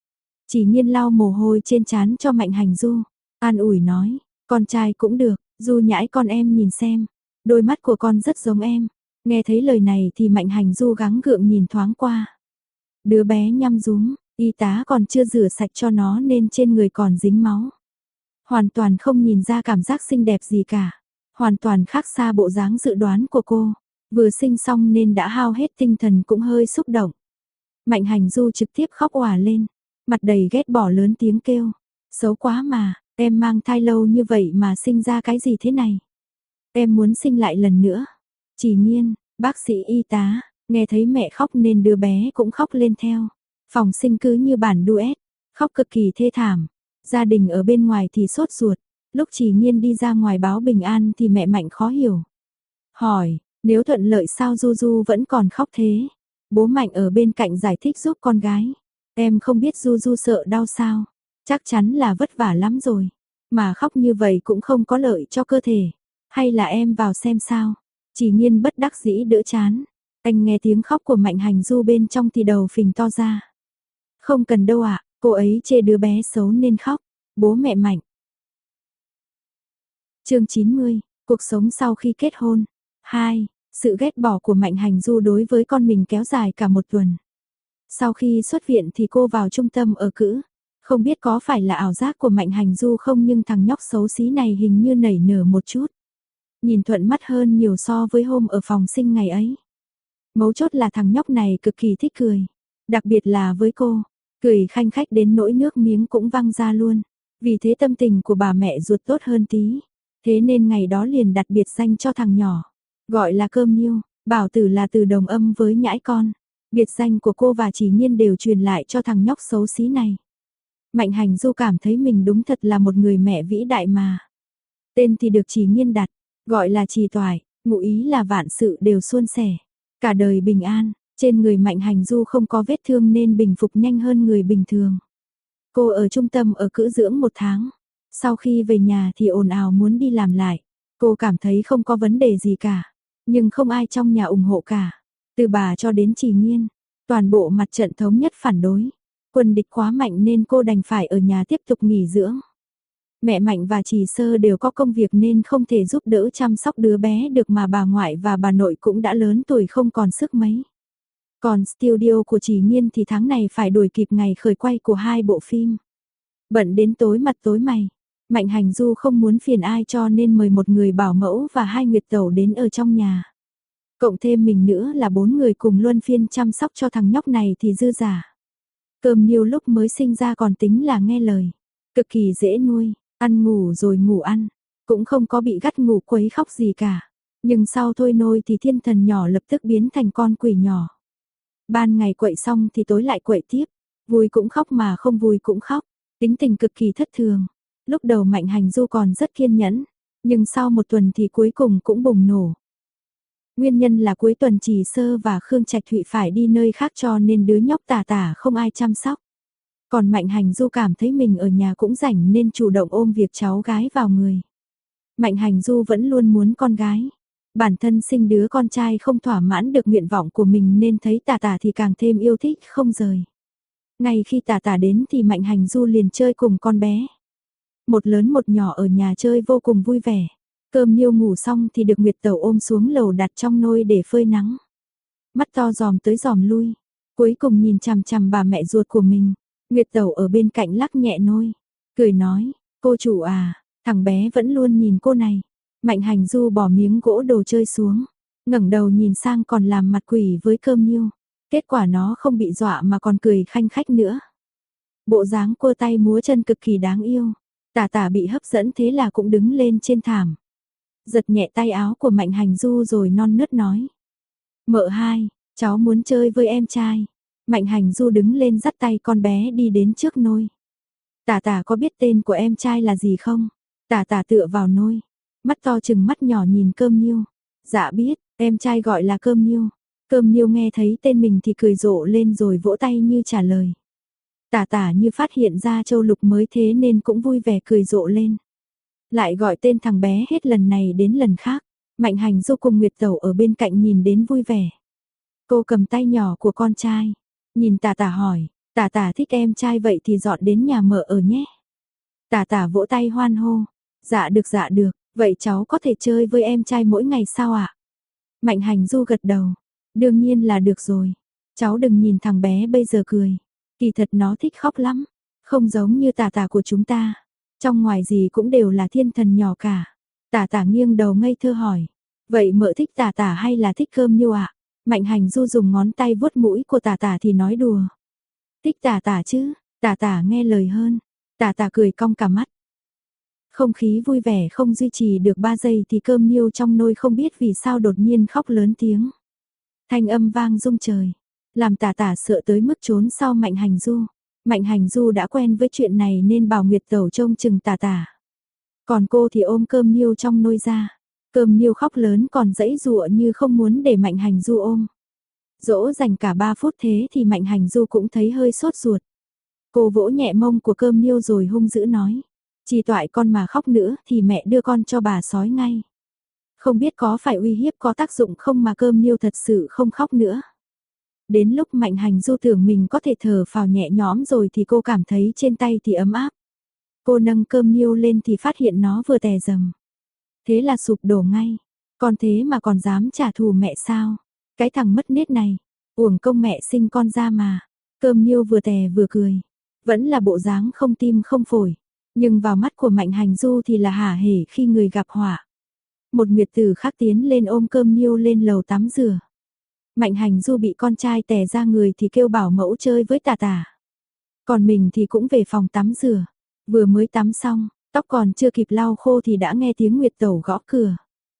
Chỉ Nhiên lau mồ hôi trên trán cho Mạnh Hành Du. An ủi nói, con trai cũng được, Du nhãi con em nhìn xem. Đôi mắt của con rất giống em. Nghe thấy lời này thì Mạnh Hành Du gắng gượng nhìn thoáng qua. Đứa bé nhăm rúm, y tá còn chưa rửa sạch cho nó nên trên người còn dính máu. Hoàn toàn không nhìn ra cảm giác xinh đẹp gì cả. Hoàn toàn khác xa bộ dáng dự đoán của cô. Vừa sinh xong nên đã hao hết tinh thần cũng hơi xúc động. Mạnh Hành Du trực tiếp khóc òa lên. Mặt đầy ghét bỏ lớn tiếng kêu. Xấu quá mà, em mang thai lâu như vậy mà sinh ra cái gì thế này. Em muốn sinh lại lần nữa. Chỉ Nhiên, bác sĩ y tá, nghe thấy mẹ khóc nên đứa bé cũng khóc lên theo. Phòng sinh cứ như bản duet, khóc cực kỳ thê thảm. Gia đình ở bên ngoài thì sốt ruột. Lúc Chỉ Nhiên đi ra ngoài báo bình an thì mẹ Mạnh khó hiểu. Hỏi, nếu thuận lợi sao Du Du vẫn còn khóc thế? Bố Mạnh ở bên cạnh giải thích giúp con gái. Em không biết Du Du sợ đau sao? Chắc chắn là vất vả lắm rồi. Mà khóc như vậy cũng không có lợi cho cơ thể. Hay là em vào xem sao? Chỉ Nhiên bất đắc dĩ đỡ chán. Anh nghe tiếng khóc của Mạnh Hành Du bên trong thì đầu phình to ra. Không cần đâu ạ, cô ấy chê đứa bé xấu nên khóc. Bố mẹ Mạnh. Chương 90, cuộc sống sau khi kết hôn. 2. Sự ghét bỏ của Mạnh Hành Du đối với con mình kéo dài cả một tuần. Sau khi xuất viện thì cô vào trung tâm ở cữ. Không biết có phải là ảo giác của Mạnh Hành Du không nhưng thằng nhóc xấu xí này hình như nảy nở một chút. Nhìn thuận mắt hơn nhiều so với hôm ở phòng sinh ngày ấy. Mấu chốt là thằng nhóc này cực kỳ thích cười. Đặc biệt là với cô, cười khanh khách đến nỗi nước miếng cũng văng ra luôn. Vì thế tâm tình của bà mẹ ruột tốt hơn tí. Thế nên ngày đó liền đặt biệt danh cho thằng nhỏ. Gọi là Cơm Niêu, Bảo Tử là từ đồng âm với nhãi con. Biệt danh của cô và Chỉ Nhiên đều truyền lại cho thằng nhóc xấu xí này. Mạnh Hành Du cảm thấy mình đúng thật là một người mẹ vĩ đại mà. Tên thì được Chỉ Nhiên đặt, gọi là Chỉ Toại, ngụ ý là vạn sự đều suôn sẻ, cả đời bình an. Trên người Mạnh Hành Du không có vết thương nên bình phục nhanh hơn người bình thường. Cô ở trung tâm ở cữ dưỡng 1 tháng. Sau khi về nhà thì ồn ào muốn đi làm lại. Cô cảm thấy không có vấn đề gì cả. Nhưng không ai trong nhà ủng hộ cả. Từ bà cho đến Chỉ Nhiên. Toàn bộ mặt trận thống nhất phản đối. Quân địch quá mạnh nên cô đành phải ở nhà tiếp tục nghỉ dưỡng. Mẹ Mạnh và Chỉ Sơ đều có công việc nên không thể giúp đỡ chăm sóc đứa bé được mà bà ngoại và bà nội cũng đã lớn tuổi không còn sức mấy. Còn studio của Chỉ Nhiên thì tháng này phải đuổi kịp ngày khởi quay của 2 bộ phim. Bận đến tối mặt tối mày. Mạnh Hành Du không muốn phiền ai cho nên mời một người bảo mẫu và 2 nguyệt tẩu đến ở trong nhà. Cộng thêm mình nữa là 4 người cùng luân phiên chăm sóc cho thằng nhóc này thì dư giả. Cơm Niêu lúc mới sinh ra còn tính là nghe lời. Cực kỳ dễ nuôi, ăn ngủ rồi ngủ ăn. Cũng không có bị gắt ngủ quấy khóc gì cả. Nhưng sau thôi nôi thì thiên thần nhỏ lập tức biến thành con quỷ nhỏ. Ban ngày quậy xong thì tối lại quậy tiếp. Vui cũng khóc mà không vui cũng khóc. Tính tình cực kỳ thất thường. Lúc đầu Mạnh Hành Du còn rất kiên nhẫn. Nhưng sau 1 tuần thì cuối cùng cũng bùng nổ. Nguyên nhân là cuối tuần Chỉ Sơ và Khương Trạch Thụy phải đi nơi khác cho nên đứa nhóc tả tả không ai chăm sóc. Còn Mạnh Hành Du cảm thấy mình ở nhà cũng rảnh nên chủ động ôm việc cháu gái vào người. Mạnh Hành Du vẫn luôn muốn con gái. Bản thân sinh đứa con trai không thỏa mãn được nguyện vọng của mình nên thấy tả tả thì càng thêm yêu thích không rời. Ngay khi tả tả đến thì Mạnh Hành Du liền chơi cùng con bé. Một lớn một nhỏ ở nhà chơi vô cùng vui vẻ. Cơm niêu ngủ xong thì được Nguyệt Tẩu ôm xuống lầu đặt trong nôi để phơi nắng. Mắt to dòm tới dòm lui. Cuối cùng nhìn chằm chằm bà mẹ ruột của mình. Nguyệt Tẩu ở bên cạnh lắc nhẹ nôi. Cười nói, cô chủ à, thằng bé vẫn luôn nhìn cô này. Mạnh Hành Du bỏ miếng gỗ đồ chơi xuống. Ngẩng đầu nhìn sang còn làm mặt quỷ với cơm niêu. Kết quả nó không bị dọa mà còn cười khanh khách nữa. Bộ dáng cua tay múa chân cực kỳ đáng yêu. Tả tả bị hấp dẫn thế là cũng đứng lên trên thảm. Giật nhẹ tay áo của Mạnh Hành Du rồi non nớt nói. Mợ hai, cháu muốn chơi với em trai. Mạnh Hành Du đứng lên dắt tay con bé đi đến trước nôi. Tả tả có biết tên của em trai là gì không? Tả tả tựa vào nôi. Mắt to chừng mắt nhỏ nhìn cơm niêu. Dạ biết, em trai gọi là cơm niêu. Cơm niêu nghe thấy tên mình thì cười rộ lên rồi vỗ tay như trả lời. Tả tả như phát hiện ra châu lục mới thế nên cũng vui vẻ cười rộ lên. Lại gọi tên thằng bé hết lần này đến lần khác. Mạnh Hành Du cùng Nguyệt Tẩu ở bên cạnh nhìn đến vui vẻ. Cô cầm tay nhỏ của con trai. Nhìn tả tả hỏi. Tả tả thích em trai vậy thì dọn đến nhà mợ ở nhé. Tả tả vỗ tay hoan hô. Dạ được dạ được. Vậy cháu có thể chơi với em trai mỗi ngày sao ạ? Mạnh Hành Du gật đầu. Đương nhiên là được rồi. Cháu đừng nhìn thằng bé bây giờ cười. Kỳ thật nó thích khóc lắm. Không giống như tả tả của chúng ta. Trong ngoài gì cũng đều là thiên thần nhỏ cả. Tả tả nghiêng đầu ngây thơ hỏi. Vậy mợ thích tả tả hay là thích cơm niêu ạ? Mạnh Hành Du dùng ngón tay vuốt mũi của tả tả thì nói đùa. Thích tả tả chứ. Tả tả nghe lời hơn. Tả tả cười cong cả mắt. Không khí vui vẻ không duy trì được 3 giây thì cơm niêu trong nôi không biết vì sao đột nhiên khóc lớn tiếng. Thanh âm vang rung trời. Làm tả tả sợ tới mức trốn sau Mạnh Hành Du. Mạnh Hành Du đã quen với chuyện này nên bảo Nguyệt Tẩu trông chừng tả tả. Còn cô thì ôm cơm niêu trong nôi ra. Cơm niêu khóc lớn còn giãy giụa như không muốn để Mạnh Hành Du ôm. Dỗ dành cả 3 phút thế thì Mạnh Hành Du cũng thấy hơi sốt ruột. Cô vỗ nhẹ mông của cơm niêu rồi hung dữ nói. Chỉ toại con mà khóc nữa thì mẹ đưa con cho bà sói ngay. Không biết có phải uy hiếp có tác dụng không mà cơm niêu thật sự không khóc nữa. Đến lúc Mạnh Hành Du tưởng mình có thể thở phào nhẹ nhõm rồi thì cô cảm thấy trên tay thì ấm áp. Cô nâng cơm niêu lên thì phát hiện nó vừa tè dầm. Thế là sụp đổ ngay. Con thế mà còn dám trả thù mẹ sao? Cái thằng mất nết này. Uổng công mẹ sinh con ra mà. Cơm niêu vừa tè vừa cười. Vẫn là bộ dáng không tim không phổi. Nhưng vào mắt của Mạnh Hành Du thì là hả hể khi người gặp họa. Một nguyệt tử khác tiến lên ôm cơm niêu lên lầu tắm rửa. Mạnh Hành Du bị con trai tè ra người thì kêu bảo mẫu chơi với tả tả. Còn mình thì cũng về phòng tắm rửa. Vừa mới tắm xong, tóc còn chưa kịp lau khô thì đã nghe tiếng Nguyệt Tẩu gõ cửa.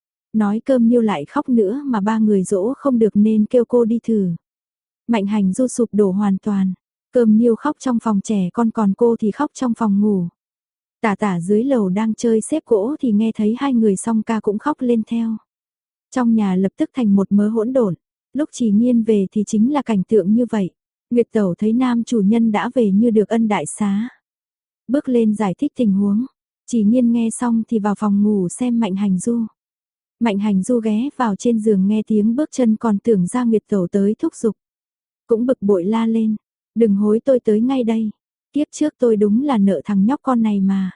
Nói cơm niêu lại khóc nữa mà 3 người dỗ không được nên kêu cô đi thử. Mạnh Hành Du sụp đổ hoàn toàn. Cơm niêu khóc trong phòng trẻ con còn cô thì khóc trong phòng ngủ. Tả tả dưới lầu đang chơi xếp gỗ thì nghe thấy 2 người song ca cũng khóc lên theo. Trong nhà lập tức thành một mớ hỗn độn. Lúc Chỉ Nghiên về thì chính là cảnh tượng như vậy. Nguyệt Tẩu thấy nam chủ nhân đã về như được ân đại xá. Bước lên giải thích tình huống. Chỉ Nghiên nghe xong thì vào phòng ngủ xem Mạnh Hành Du. Mạnh Hành Du ghé vào trên giường nghe tiếng bước chân còn tưởng ra Nguyệt Tẩu tới thúc giục. Cũng bực bội la lên. Đừng hối tôi tới ngay đây. Kiếp trước tôi đúng là nợ thằng nhóc con này mà.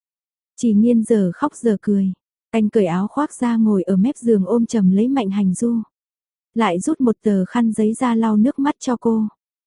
Chỉ Nghiên giờ khóc giờ cười. Anh cởi áo khoác ra ngồi ở mép giường ôm chầm lấy Mạnh Hành Du. Lại rút một tờ khăn giấy ra lau nước mắt cho cô.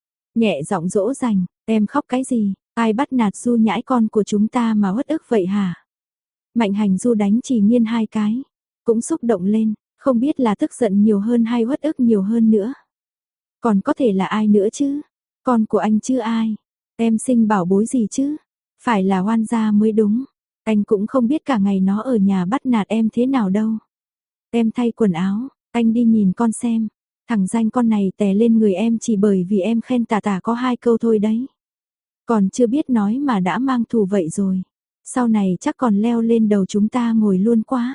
Nhẹ giọng dỗ dành, em khóc cái gì, ai bắt nạt Du nhãi con của chúng ta mà uất ức vậy hả? Mạnh Hành Du đánh Chỉ Nghiên 2 cái, cũng xúc động lên, không biết là tức giận nhiều hơn hay uất ức nhiều hơn nữa. Còn có thể là ai nữa chứ? Con của anh chứ ai? Em sinh bảo bối gì chứ? Phải là Hoan gia mới đúng. Anh cũng không biết cả ngày nó ở nhà bắt nạt em thế nào đâu. Em thay quần áo, anh đi nhìn con xem. Thằng danh con này tè lên người em chỉ bởi vì em khen tả tả có 2 câu thôi đấy. Còn chưa biết nói mà đã mang thù vậy rồi. Sau này chắc còn leo lên đầu chúng ta ngồi luôn quá.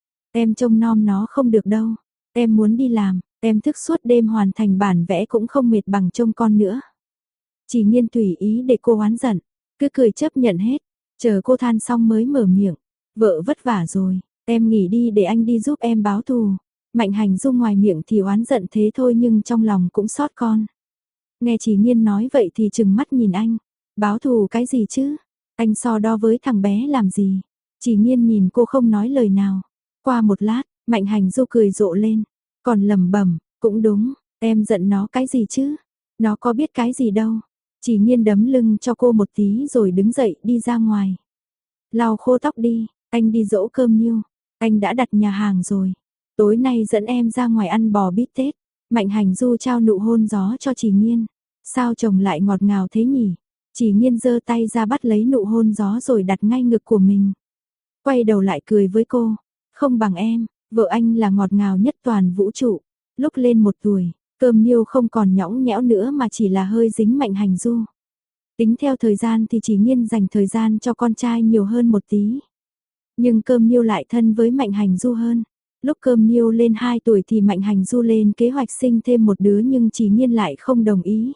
Em trông nom nó không được đâu. Em muốn đi làm, em thức suốt đêm hoàn thành bản vẽ cũng không mệt bằng trông con nữa. Chỉ Nghiên tùy ý để cô oán giận, cứ cười chấp nhận hết. Chờ cô than xong mới mở miệng. Vợ vất vả rồi, em nghỉ đi để anh đi giúp em báo thù. Mạnh Hành Du ngoài miệng thì oán giận thế thôi nhưng trong lòng cũng xót con. Nghe Chỉ Nhiên nói vậy thì trừng mắt nhìn anh. Báo thù cái gì chứ? Anh so đo với thằng bé làm gì? Chỉ Nhiên nhìn cô không nói lời nào. Qua một lát, Mạnh Hành Du cười rộ lên. Còn lẩm bẩm, cũng đúng, em giận nó cái gì chứ? Nó có biết cái gì đâu. Chỉ Nhiên đấm lưng cho cô một tí rồi đứng dậy đi ra ngoài. Lau khô tóc đi, anh đi dỗ cơm niêu. Anh đã đặt nhà hàng rồi. Tối nay dẫn em ra ngoài ăn bò bít tết. Mạnh Hành Du trao nụ hôn gió cho Chỉ Nhiên. Sao chồng lại ngọt ngào thế nhỉ? Chỉ Nhiên giơ tay ra bắt lấy nụ hôn gió rồi đặt ngay ngực của mình. Quay đầu lại cười với cô. Không bằng em, vợ anh là ngọt ngào nhất toàn vũ trụ. Lúc lên 1 tuổi, cơm niêu không còn nhõng nhẽo nữa mà chỉ là hơi dính Mạnh Hành Du. Tính theo thời gian thì Chỉ Nhiên dành thời gian cho con trai nhiều hơn một tí. Nhưng cơm niêu lại thân với Mạnh Hành Du hơn. Lúc cơm niêu lên 2 tuổi thì Mạnh Hành Du lên kế hoạch sinh thêm một đứa nhưng Chỉ Nhiên lại không đồng ý.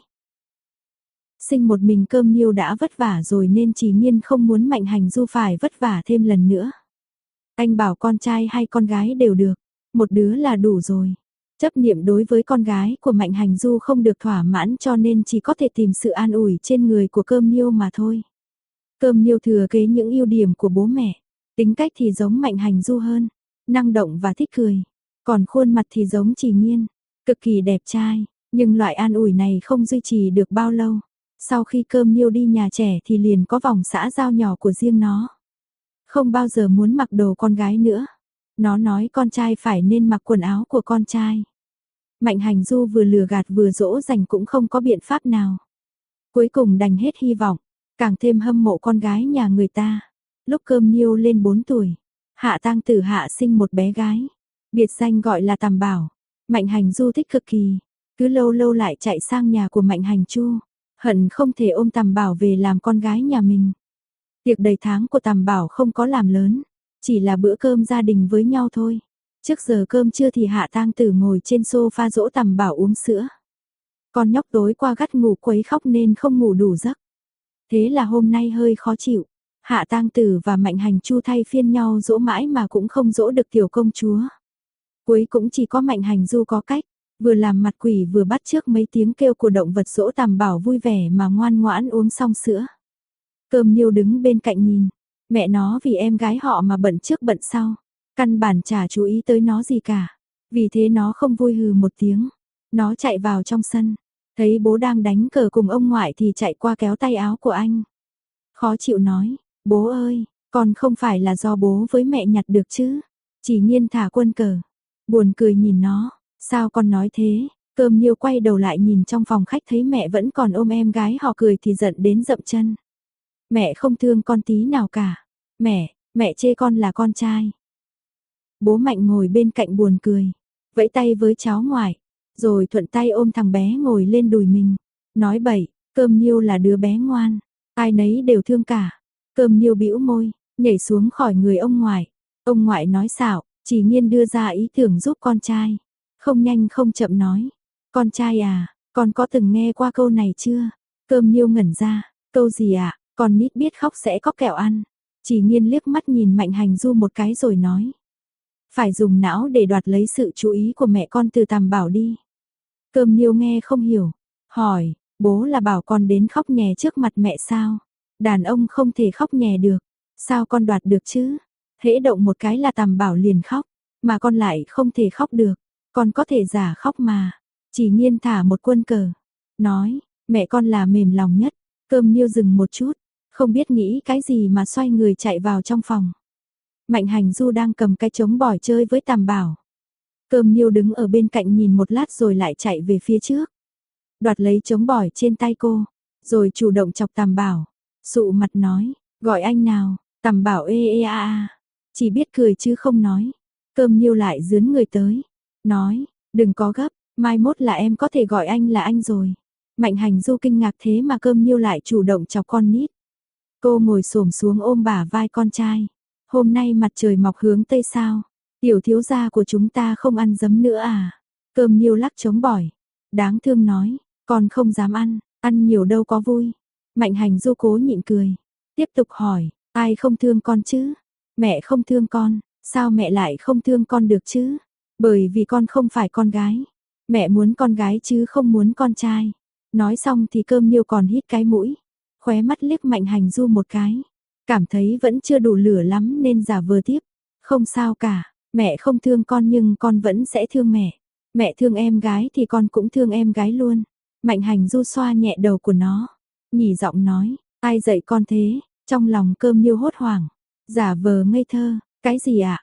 Sinh một mình cơm niêu đã vất vả rồi nên Chỉ Nhiên không muốn Mạnh Hành Du phải vất vả thêm lần nữa. Anh bảo con trai hay con gái đều được, một đứa là đủ rồi. Chấp niệm đối với con gái của Mạnh Hành Du không được thỏa mãn cho nên chỉ có thể tìm sự an ủi trên người của cơm niêu mà thôi. Cơm niêu thừa kế những ưu điểm của bố mẹ, tính cách thì giống Mạnh Hành Du hơn, năng động và thích cười. Còn khuôn mặt thì giống Chỉ Nhiên, cực kỳ đẹp trai, nhưng loại an ủi này không duy trì được bao lâu. Sau khi cơm niêu đi nhà trẻ thì liền có vòng xã giao nhỏ của riêng nó. Không bao giờ muốn mặc đồ con gái nữa. Nó nói con trai phải nên mặc quần áo của con trai. Mạnh Hành Du vừa lừa gạt vừa dỗ dành cũng không có biện pháp nào. Cuối cùng đành hết hy vọng, càng thêm hâm mộ con gái nhà người ta. Lúc cơm niêu lên 4 tuổi, Hạ Tang Tử hạ sinh một bé gái. Biệt danh gọi là Tằm Bảo. Mạnh Hành Du thích cực kỳ, cứ lâu lâu lại chạy sang nhà của Mạnh Hành Chu. Hận không thể ôm Tằm Bảo về làm con gái nhà mình. Tiệc đầy tháng của Tằm Bảo không có làm lớn, chỉ là bữa cơm gia đình với nhau thôi. Trước giờ cơm trưa thì Hạ Tang Tử ngồi trên sofa dỗ Tằm Bảo uống sữa. Con nhóc tối qua gắt ngủ quấy khóc nên không ngủ đủ giấc. Thế là hôm nay hơi khó chịu. Hạ Tang Tử và Mạnh Hành Chu thay phiên nhau dỗ mãi mà cũng không dỗ được tiểu công chúa. Cuối cũng chỉ có Mạnh Hành Du có cách, vừa làm mặt quỷ vừa bắt chước mấy tiếng kêu của động vật dỗ Tằm Bảo vui vẻ mà ngoan ngoãn uống xong sữa. Cơm niêu đứng bên cạnh nhìn, mẹ nó vì em gái họ mà bận trước bận sau, căn bản chả chú ý tới nó gì cả. Vì thế nó không vui hừ một tiếng, nó chạy vào trong sân, thấy bố đang đánh cờ cùng ông ngoại thì chạy qua kéo tay áo của anh. Khó chịu nói, bố ơi, con không phải là do bố với mẹ nhặt được chứ. Chỉ Nhiên thả quân cờ, buồn cười nhìn nó, sao con nói thế. Cơm niêu quay đầu lại nhìn trong phòng khách thấy mẹ vẫn còn ôm em gái họ cười thì giận đến dậm chân. Mẹ không thương con tí nào cả. Mẹ chê con là con trai. Bố Mạnh ngồi bên cạnh buồn cười, vẫy tay với cháu ngoại, rồi thuận tay ôm thằng bé ngồi lên đùi mình. Nói bậy, cơm niêu là đứa bé ngoan, ai nấy đều thương cả. Cơm niêu bĩu môi, nhảy xuống khỏi người ông ngoại. Ông ngoại nói xạo, Chỉ Nhiên đưa ra ý tưởng giúp con trai. Không nhanh không chậm nói, con trai à, con có từng nghe qua câu này chưa? Cơm niêu ngẩn ra, câu gì ạ? Con nít biết khóc sẽ có kẹo ăn. Chỉ Nhiên liếc mắt nhìn Mạnh Hành Du một cái rồi nói. Phải dùng não để đoạt lấy sự chú ý của mẹ con từ Tằm Bảo đi. Cơm niêu nghe không hiểu. Hỏi, bố là bảo con đến khóc nhè trước mặt mẹ sao? Đàn ông không thể khóc nhè được. Sao con đoạt được chứ? Hễ động một cái là Tằm Bảo liền khóc. Mà con lại không thể khóc được. Con có thể giả khóc mà. Chỉ Nhiên thả một quân cờ. Nói, mẹ con là mềm lòng nhất. Cơm niêu dừng một chút. Không biết nghĩ cái gì mà xoay người chạy vào trong phòng. Mạnh Hành Du đang cầm cái trống bỏi chơi với Tằm Bảo. Cơm niêu đứng ở bên cạnh nhìn một lát rồi lại chạy về phía trước. Đoạt lấy trống bỏi trên tay cô, rồi chủ động chọc Tằm Bảo. Sụ mặt nói, gọi anh nào. Tằm Bảo ê ê a a, chỉ biết cười chứ không nói. Cơm niêu lại dướn người tới, nói, đừng có gấp, mai mốt là em có thể gọi anh là anh rồi. Mạnh Hành Du kinh ngạc thế mà cơm niêu lại chủ động chọc con nít. Cô ngồi xổm xuống ôm bả vai con trai. Hôm nay mặt trời mọc hướng tây sao? Tiểu thiếu gia của chúng ta không ăn giấm nữa à? Cơm niêu lắc trống bỏi. Đáng thương nói, con không dám ăn nhiều đâu có vui. Mạnh Hành Du cố nhịn cười. Tiếp tục hỏi, ai không thương con chứ? Mẹ không thương con, sao mẹ lại không thương con được chứ? Bởi vì con không phải con gái. Mẹ muốn con gái chứ không muốn con trai. Nói xong thì Cơm Niêu còn hít cái mũi, khóe mắt liếc Mạnh Hành Du một cái, cảm thấy vẫn chưa đủ lửa lắm nên giả vờ tiếp. Không sao cả, mẹ không thương con nhưng con vẫn sẽ thương mẹ. Mẹ thương em gái thì con cũng thương em gái luôn. Mạnh Hành Du xoa nhẹ đầu của nó, nhỉ giọng nói, ai dạy con thế? Trong lòng Cơm Niêu hốt hoảng, giả vờ ngây thơ, cái gì ạ?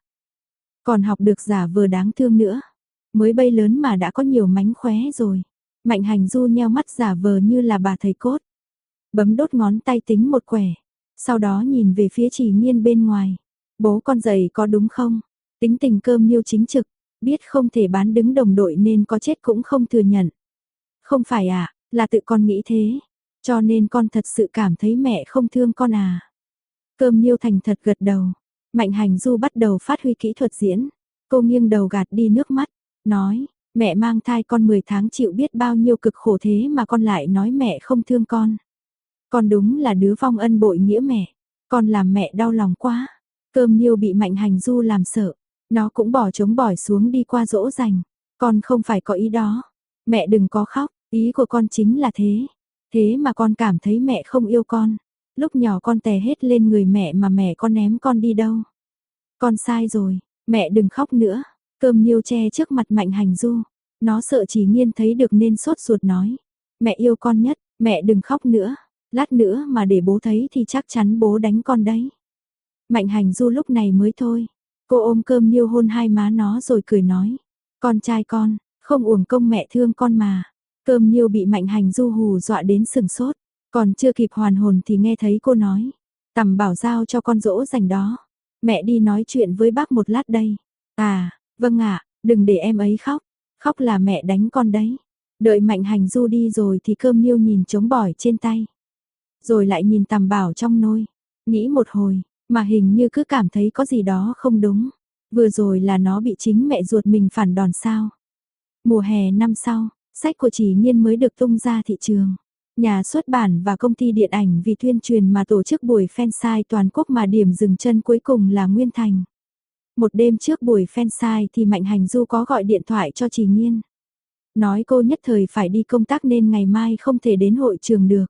Còn học được giả vờ đáng thương nữa. Mới bay lớn mà đã có nhiều mánh khóe rồi. Mạnh Hành Du nheo mắt giả vờ như là bà thầy cốt. Bấm đốt ngón tay tính một quẻ. Sau đó nhìn về phía Trì Nghiên bên ngoài. Bố con dạy có đúng không? Tính tình Cơm Niêu chính trực. Biết không thể bán đứng đồng đội nên có chết cũng không thừa nhận. Không phải à, là tự con nghĩ thế. Cho nên con thật sự cảm thấy mẹ không thương con à. Cơm Niêu thành thật gật đầu. Mạnh Hành Du bắt đầu phát huy kỹ thuật diễn. Cô nghiêng đầu gạt đi nước mắt. Nói, mẹ mang thai con 10 tháng chịu biết bao nhiêu cực khổ thế mà con lại nói mẹ không thương con. Con đúng là đứa vong ân bội nghĩa mẹ. Con làm mẹ đau lòng quá. Cơm Niêu bị Mạnh Hành Du làm sợ. Nó cũng bỏ trống bỏi xuống đi qua dỗ dành. Con không phải có ý đó. Mẹ đừng có khóc, ý của con chính là thế. Thế mà con cảm thấy mẹ không yêu con. Lúc nhỏ con tè hết lên người mẹ mà mẹ con ném con đi đâu. Con sai rồi, mẹ đừng khóc nữa. Cơm Niêu che trước mặt Mạnh Hành Du. Nó sợ Trì Nghiên thấy được nên sốt ruột nói. Mẹ yêu con nhất, mẹ đừng khóc nữa. Lát nữa mà để bố thấy thì chắc chắn bố đánh con đấy. Mạnh Hành Du lúc này mới thôi. Cô ôm Cơm Niêu hôn hai má nó rồi cười nói. Con trai con, không uổng công mẹ thương con mà. Cơm Niêu bị Mạnh Hành Du hù dọa đến sừng sốt. Còn chưa kịp hoàn hồn thì nghe thấy cô nói. Tầm bảo giao cho con dỗ dành đó. Mẹ đi nói chuyện với bác một lát đây. À, vâng ạ, đừng để em ấy khóc. Khóc là mẹ đánh con đấy. Đợi Mạnh Hành Du đi rồi thì Cơm Niêu nhìn trống bỏi trên tay. Rồi lại nhìn Tầm bảo trong nôi. Nghĩ một hồi, mà hình như cứ cảm thấy có gì đó không đúng. Vừa rồi là nó bị chính mẹ ruột mình phản đòn sao. Mùa hè năm sau, sách của Trì Nghiên mới được tung ra thị trường. Nhà xuất bản và công ty điện ảnh vì tuyên truyền mà tổ chức buổi fansign toàn quốc mà điểm dừng chân cuối cùng là Nguyên Thành. Một đêm trước buổi fansign thì Mạnh Hành Du có gọi điện thoại cho Trì Nghiên. Nói cô nhất thời phải đi công tác nên ngày mai không thể đến hội trường được.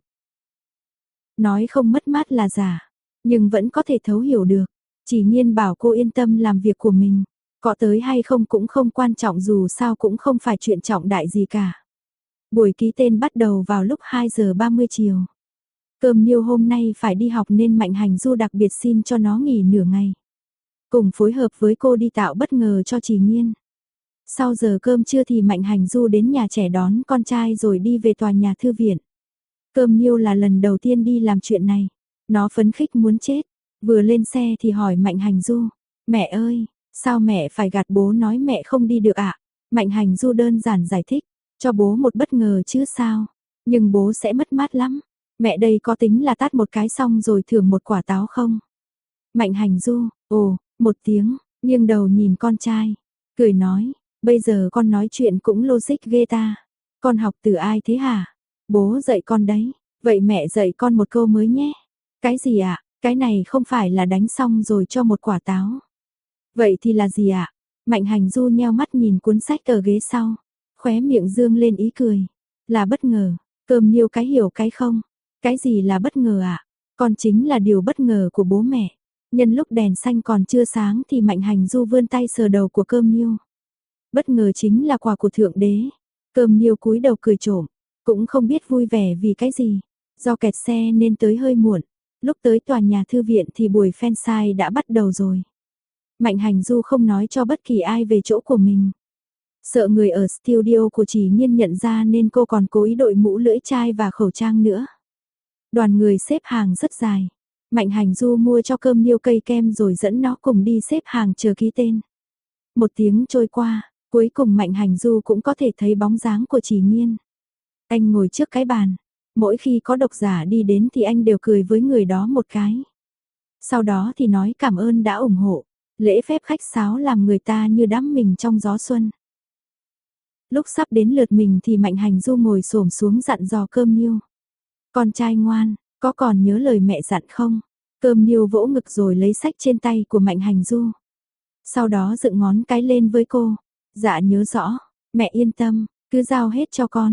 Nói không mất mát là giả, nhưng vẫn có thể thấu hiểu được. Trì Nghiên bảo cô yên tâm làm việc của mình. Có tới hay không cũng không quan trọng dù sao cũng không phải chuyện trọng đại gì cả. Buổi ký tên bắt đầu vào lúc 2 giờ 30 chiều. Cơm Niêu hôm nay phải đi học nên Mạnh Hành Du đặc biệt xin cho nó nghỉ nửa ngày. Cùng phối hợp với cô đi tạo bất ngờ cho Trì Nghiên. Sau giờ cơm trưa thì Mạnh Hành Du đến nhà trẻ đón con trai rồi đi về tòa nhà thư viện. Cơm Niêu là lần đầu tiên đi làm chuyện này. Nó phấn khích muốn chết. Vừa lên xe thì hỏi Mạnh Hành Du. Mẹ ơi, sao mẹ phải gạt bố nói mẹ không đi được ạ? Mạnh Hành Du đơn giản giải thích. Cho bố một bất ngờ chứ sao. Nhưng bố sẽ mất mát lắm. Mẹ đây có tính là tát một cái xong rồi thưởng một quả táo không? Mạnh Hành Du, ồ, một tiếng, nghiêng đầu nhìn con trai. Cười nói, bây giờ con nói chuyện cũng logic ghê ta. Con học từ ai thế hả? Bố dạy con đấy. Vậy mẹ dạy con một câu mới nhé. Cái gì ạ? Cái này không phải là đánh xong rồi cho một quả táo. Vậy thì là gì ạ? Mạnh Hành Du nheo mắt nhìn cuốn sách ở ghế sau. Khóe miệng dương lên ý cười. Là bất ngờ. Cơm Niêu cái hiểu cái không. Cái gì là bất ngờ ạ? Con chính là điều bất ngờ của bố mẹ. Nhân lúc đèn xanh còn chưa sáng thì Mạnh Hành Du vươn tay sờ đầu của Cơm Niêu. Bất ngờ chính là quà của Thượng Đế. Cơm Niêu cúi đầu cười trộm. Cũng không biết vui vẻ vì cái gì. Do kẹt xe nên tới hơi muộn. Lúc tới tòa nhà thư viện thì buổi fansign đã bắt đầu rồi. Mạnh Hành Du không nói cho bất kỳ ai về chỗ của mình. Sợ người ở studio của Trì Nghiên nhận ra nên cô còn cố ý đội mũ lưỡi chai và khẩu trang nữa. Đoàn người xếp hàng rất dài. Mạnh Hành Du mua cho Cơm Niêu cây kem rồi dẫn nó cùng đi xếp hàng chờ ký tên. Một tiếng trôi qua, cuối cùng Mạnh Hành Du cũng có thể thấy bóng dáng của Trì Nghiên. Anh ngồi trước cái bàn. Mỗi khi có độc giả đi đến thì anh đều cười với người đó một cái. Sau đó thì nói cảm ơn đã ủng hộ. Lễ phép khách sáo làm người ta như đắm mình trong gió xuân. Lúc sắp đến lượt mình thì Mạnh Hành Du ngồi xổm xuống dặn dò Cơm Niêu. Con trai ngoan, có còn nhớ lời mẹ dặn không? Cơm Niêu vỗ ngực rồi lấy sách trên tay của Mạnh Hành Du. Sau đó dựng ngón cái lên với cô. Dạ nhớ rõ, mẹ yên tâm, cứ giao hết cho con.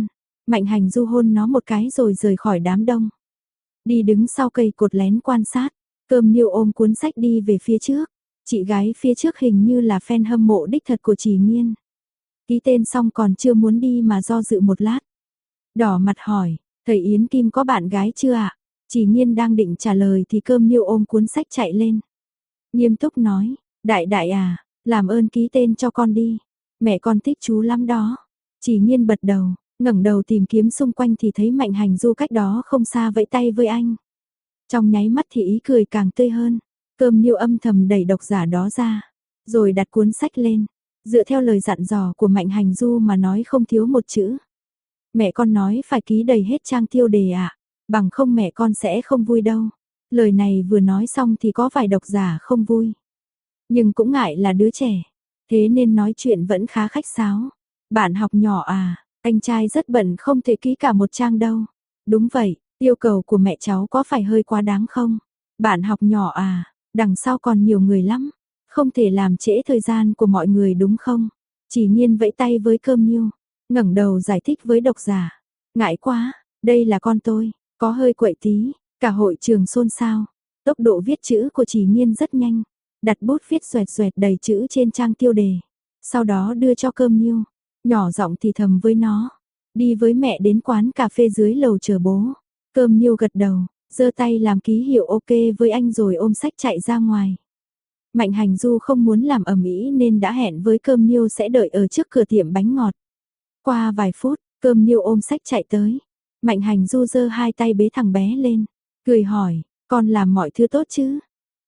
Mạnh Hành Du hôn nó một cái rồi rời khỏi đám đông. Đi đứng sau cây cột lén quan sát, Cơm Niêu ôm cuốn sách đi về phía trước. Chị gái phía trước hình như là fan hâm mộ đích thật của Trì Nghiên. Ký tên xong còn chưa muốn đi mà do dự một lát. Đỏ mặt hỏi, thầy Yến Kim có bạn gái chưa ạ? Trì Nghiên đang định trả lời thì Cơm Niêu ôm cuốn sách chạy lên. Nghiêm túc nói, đại đại à, làm ơn ký tên cho con đi. Mẹ con thích chú lắm đó. Trì Nghiên bật đầu, ngẩng đầu tìm kiếm xung quanh thì thấy Mạnh Hành Du cách đó không xa vẫy tay với anh. Trong nháy mắt thì ý cười càng tươi hơn. Cơm Niêu âm thầm đẩy độc giả đó ra, rồi đặt cuốn sách lên, dựa theo lời dặn dò của Mạnh Hành Du mà nói không thiếu một chữ. Mẹ con nói phải ký đầy hết trang tiêu đề ạ, bằng không mẹ con sẽ không vui đâu. Lời này vừa nói xong thì có vài độc giả không vui. Nhưng cũng ngại là đứa trẻ, thế nên nói chuyện vẫn khá khách sáo. Bạn học nhỏ à, anh trai rất bận không thể ký cả một trang đâu. Đúng vậy, yêu cầu của mẹ cháu có phải hơi quá đáng không? Bạn học nhỏ à, đằng sau còn nhiều người lắm, không thể làm trễ thời gian của mọi người đúng không? Chỉ Nghiên vẫy tay với Cơm Niêu, ngẩng đầu giải thích với độc giả. Ngại quá, đây là con tôi, có hơi quậy tí, cả hội trường xôn xao. Tốc độ viết chữ của Chỉ Nghiên rất nhanh, đặt bút viết xoẹt xoẹt đầy chữ trên trang tiêu đề. Sau đó đưa cho Cơm Niêu, nhỏ giọng thì thầm với nó, đi với mẹ đến quán cà phê dưới lầu chờ bố. Cơm Niêu gật đầu, giơ tay làm ký hiệu ok với anh rồi ôm sách chạy ra ngoài. Mạnh Hành Du không muốn làm ầm ĩ nên đã hẹn với Cơm Niêu sẽ đợi ở trước cửa tiệm bánh ngọt. Qua vài phút, Cơm Niêu ôm sách chạy tới. Mạnh Hành Du giơ hai tay bế thằng bé lên, cười hỏi, con làm mọi thứ tốt chứ?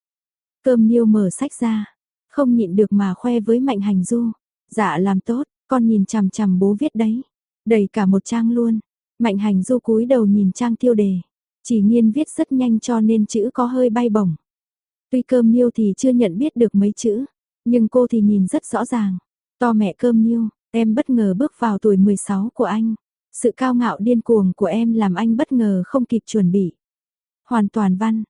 Cơm Niêu mở sách ra, không nhịn được mà khoe với Mạnh Hành Du. Dạ làm tốt, con nhìn chằm chằm bố viết đấy. Đầy cả một trang luôn. Mạnh Hành Du cúi đầu nhìn trang tiêu đề. Chỉ Nghiên viết rất nhanh cho nên chữ có hơi bay bổng. Tuy Cơm Niêu thì chưa nhận biết được mấy chữ, nhưng cô thì nhìn rất rõ ràng. To mẹ Cơm Niêu, em bất ngờ bước vào tuổi 16 của anh. Sự cao ngạo điên cuồng của em làm anh bất ngờ không kịp chuẩn bị. Hoàn toàn văn.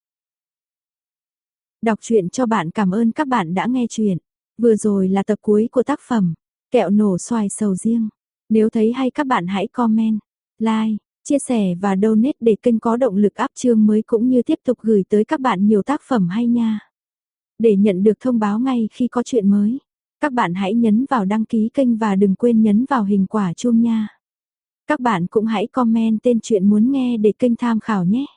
Đọc truyện cho bạn, cảm ơn các bạn đã nghe truyện. Vừa rồi là tập cuối của tác phẩm Kẹo nổ xoài sầu riêng. Nếu thấy hay các bạn hãy comment, like, chia sẻ và donate để kênh có động lực up chương mới cũng như tiếp tục gửi tới các bạn nhiều tác phẩm hay nha. Để nhận được thông báo ngay khi có chuyện mới, các bạn hãy nhấn vào đăng ký kênh và đừng quên nhấn vào hình quả chuông nha. Các bạn cũng hãy comment tên truyện muốn nghe để kênh tham khảo nhé.